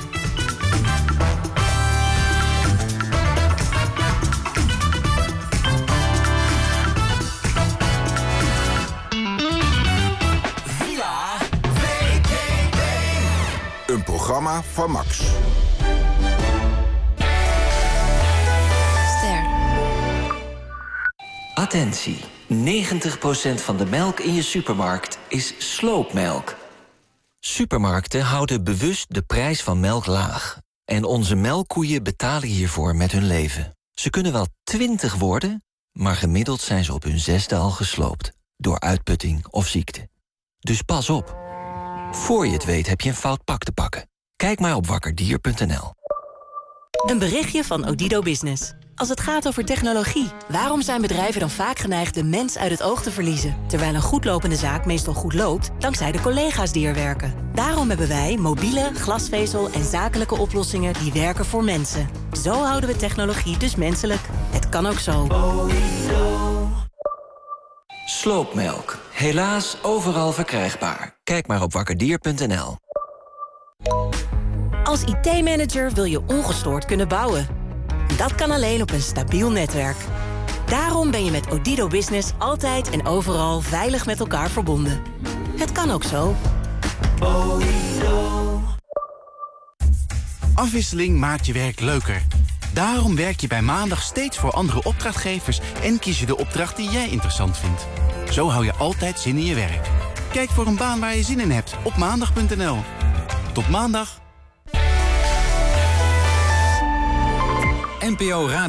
Een programma van Max. Ster. Attentie. 90% van de melk in je supermarkt is sloopmelk. Supermarkten houden bewust de prijs van melk laag. En onze melkkoeien betalen hiervoor met hun leven. Ze kunnen wel 20 worden, maar gemiddeld zijn ze op hun 6e al gesloopt. Door uitputting of ziekte. Dus pas op. Voor je het weet heb je een fout pak te pakken. Kijk maar op wakkerdier.nl. Een berichtje van Odido Business. Als het gaat over technologie, waarom zijn bedrijven dan vaak geneigd de mens uit het oog te verliezen? Terwijl een goedlopende zaak meestal goed loopt, dankzij de collega's die er werken. Daarom hebben wij mobiele, glasvezel en zakelijke oplossingen die werken voor mensen. Zo houden we technologie dus menselijk. Het kan ook zo. Sloopmelk. Helaas overal verkrijgbaar. Kijk maar op wakkerdier.nl. Als IT-manager wil je ongestoord kunnen bouwen. Dat kan alleen op een stabiel netwerk. Daarom ben je met Odido Business altijd en overal veilig met elkaar verbonden. Het kan ook zo. Afwisseling maakt je werk leuker. Daarom werk je bij Maandag steeds voor andere opdrachtgevers en kies je de opdracht die jij interessant vindt. Zo hou je altijd zin in je werk. Kijk voor een baan waar je zin in hebt op maandag.nl. Tot maandag. NPO Radio.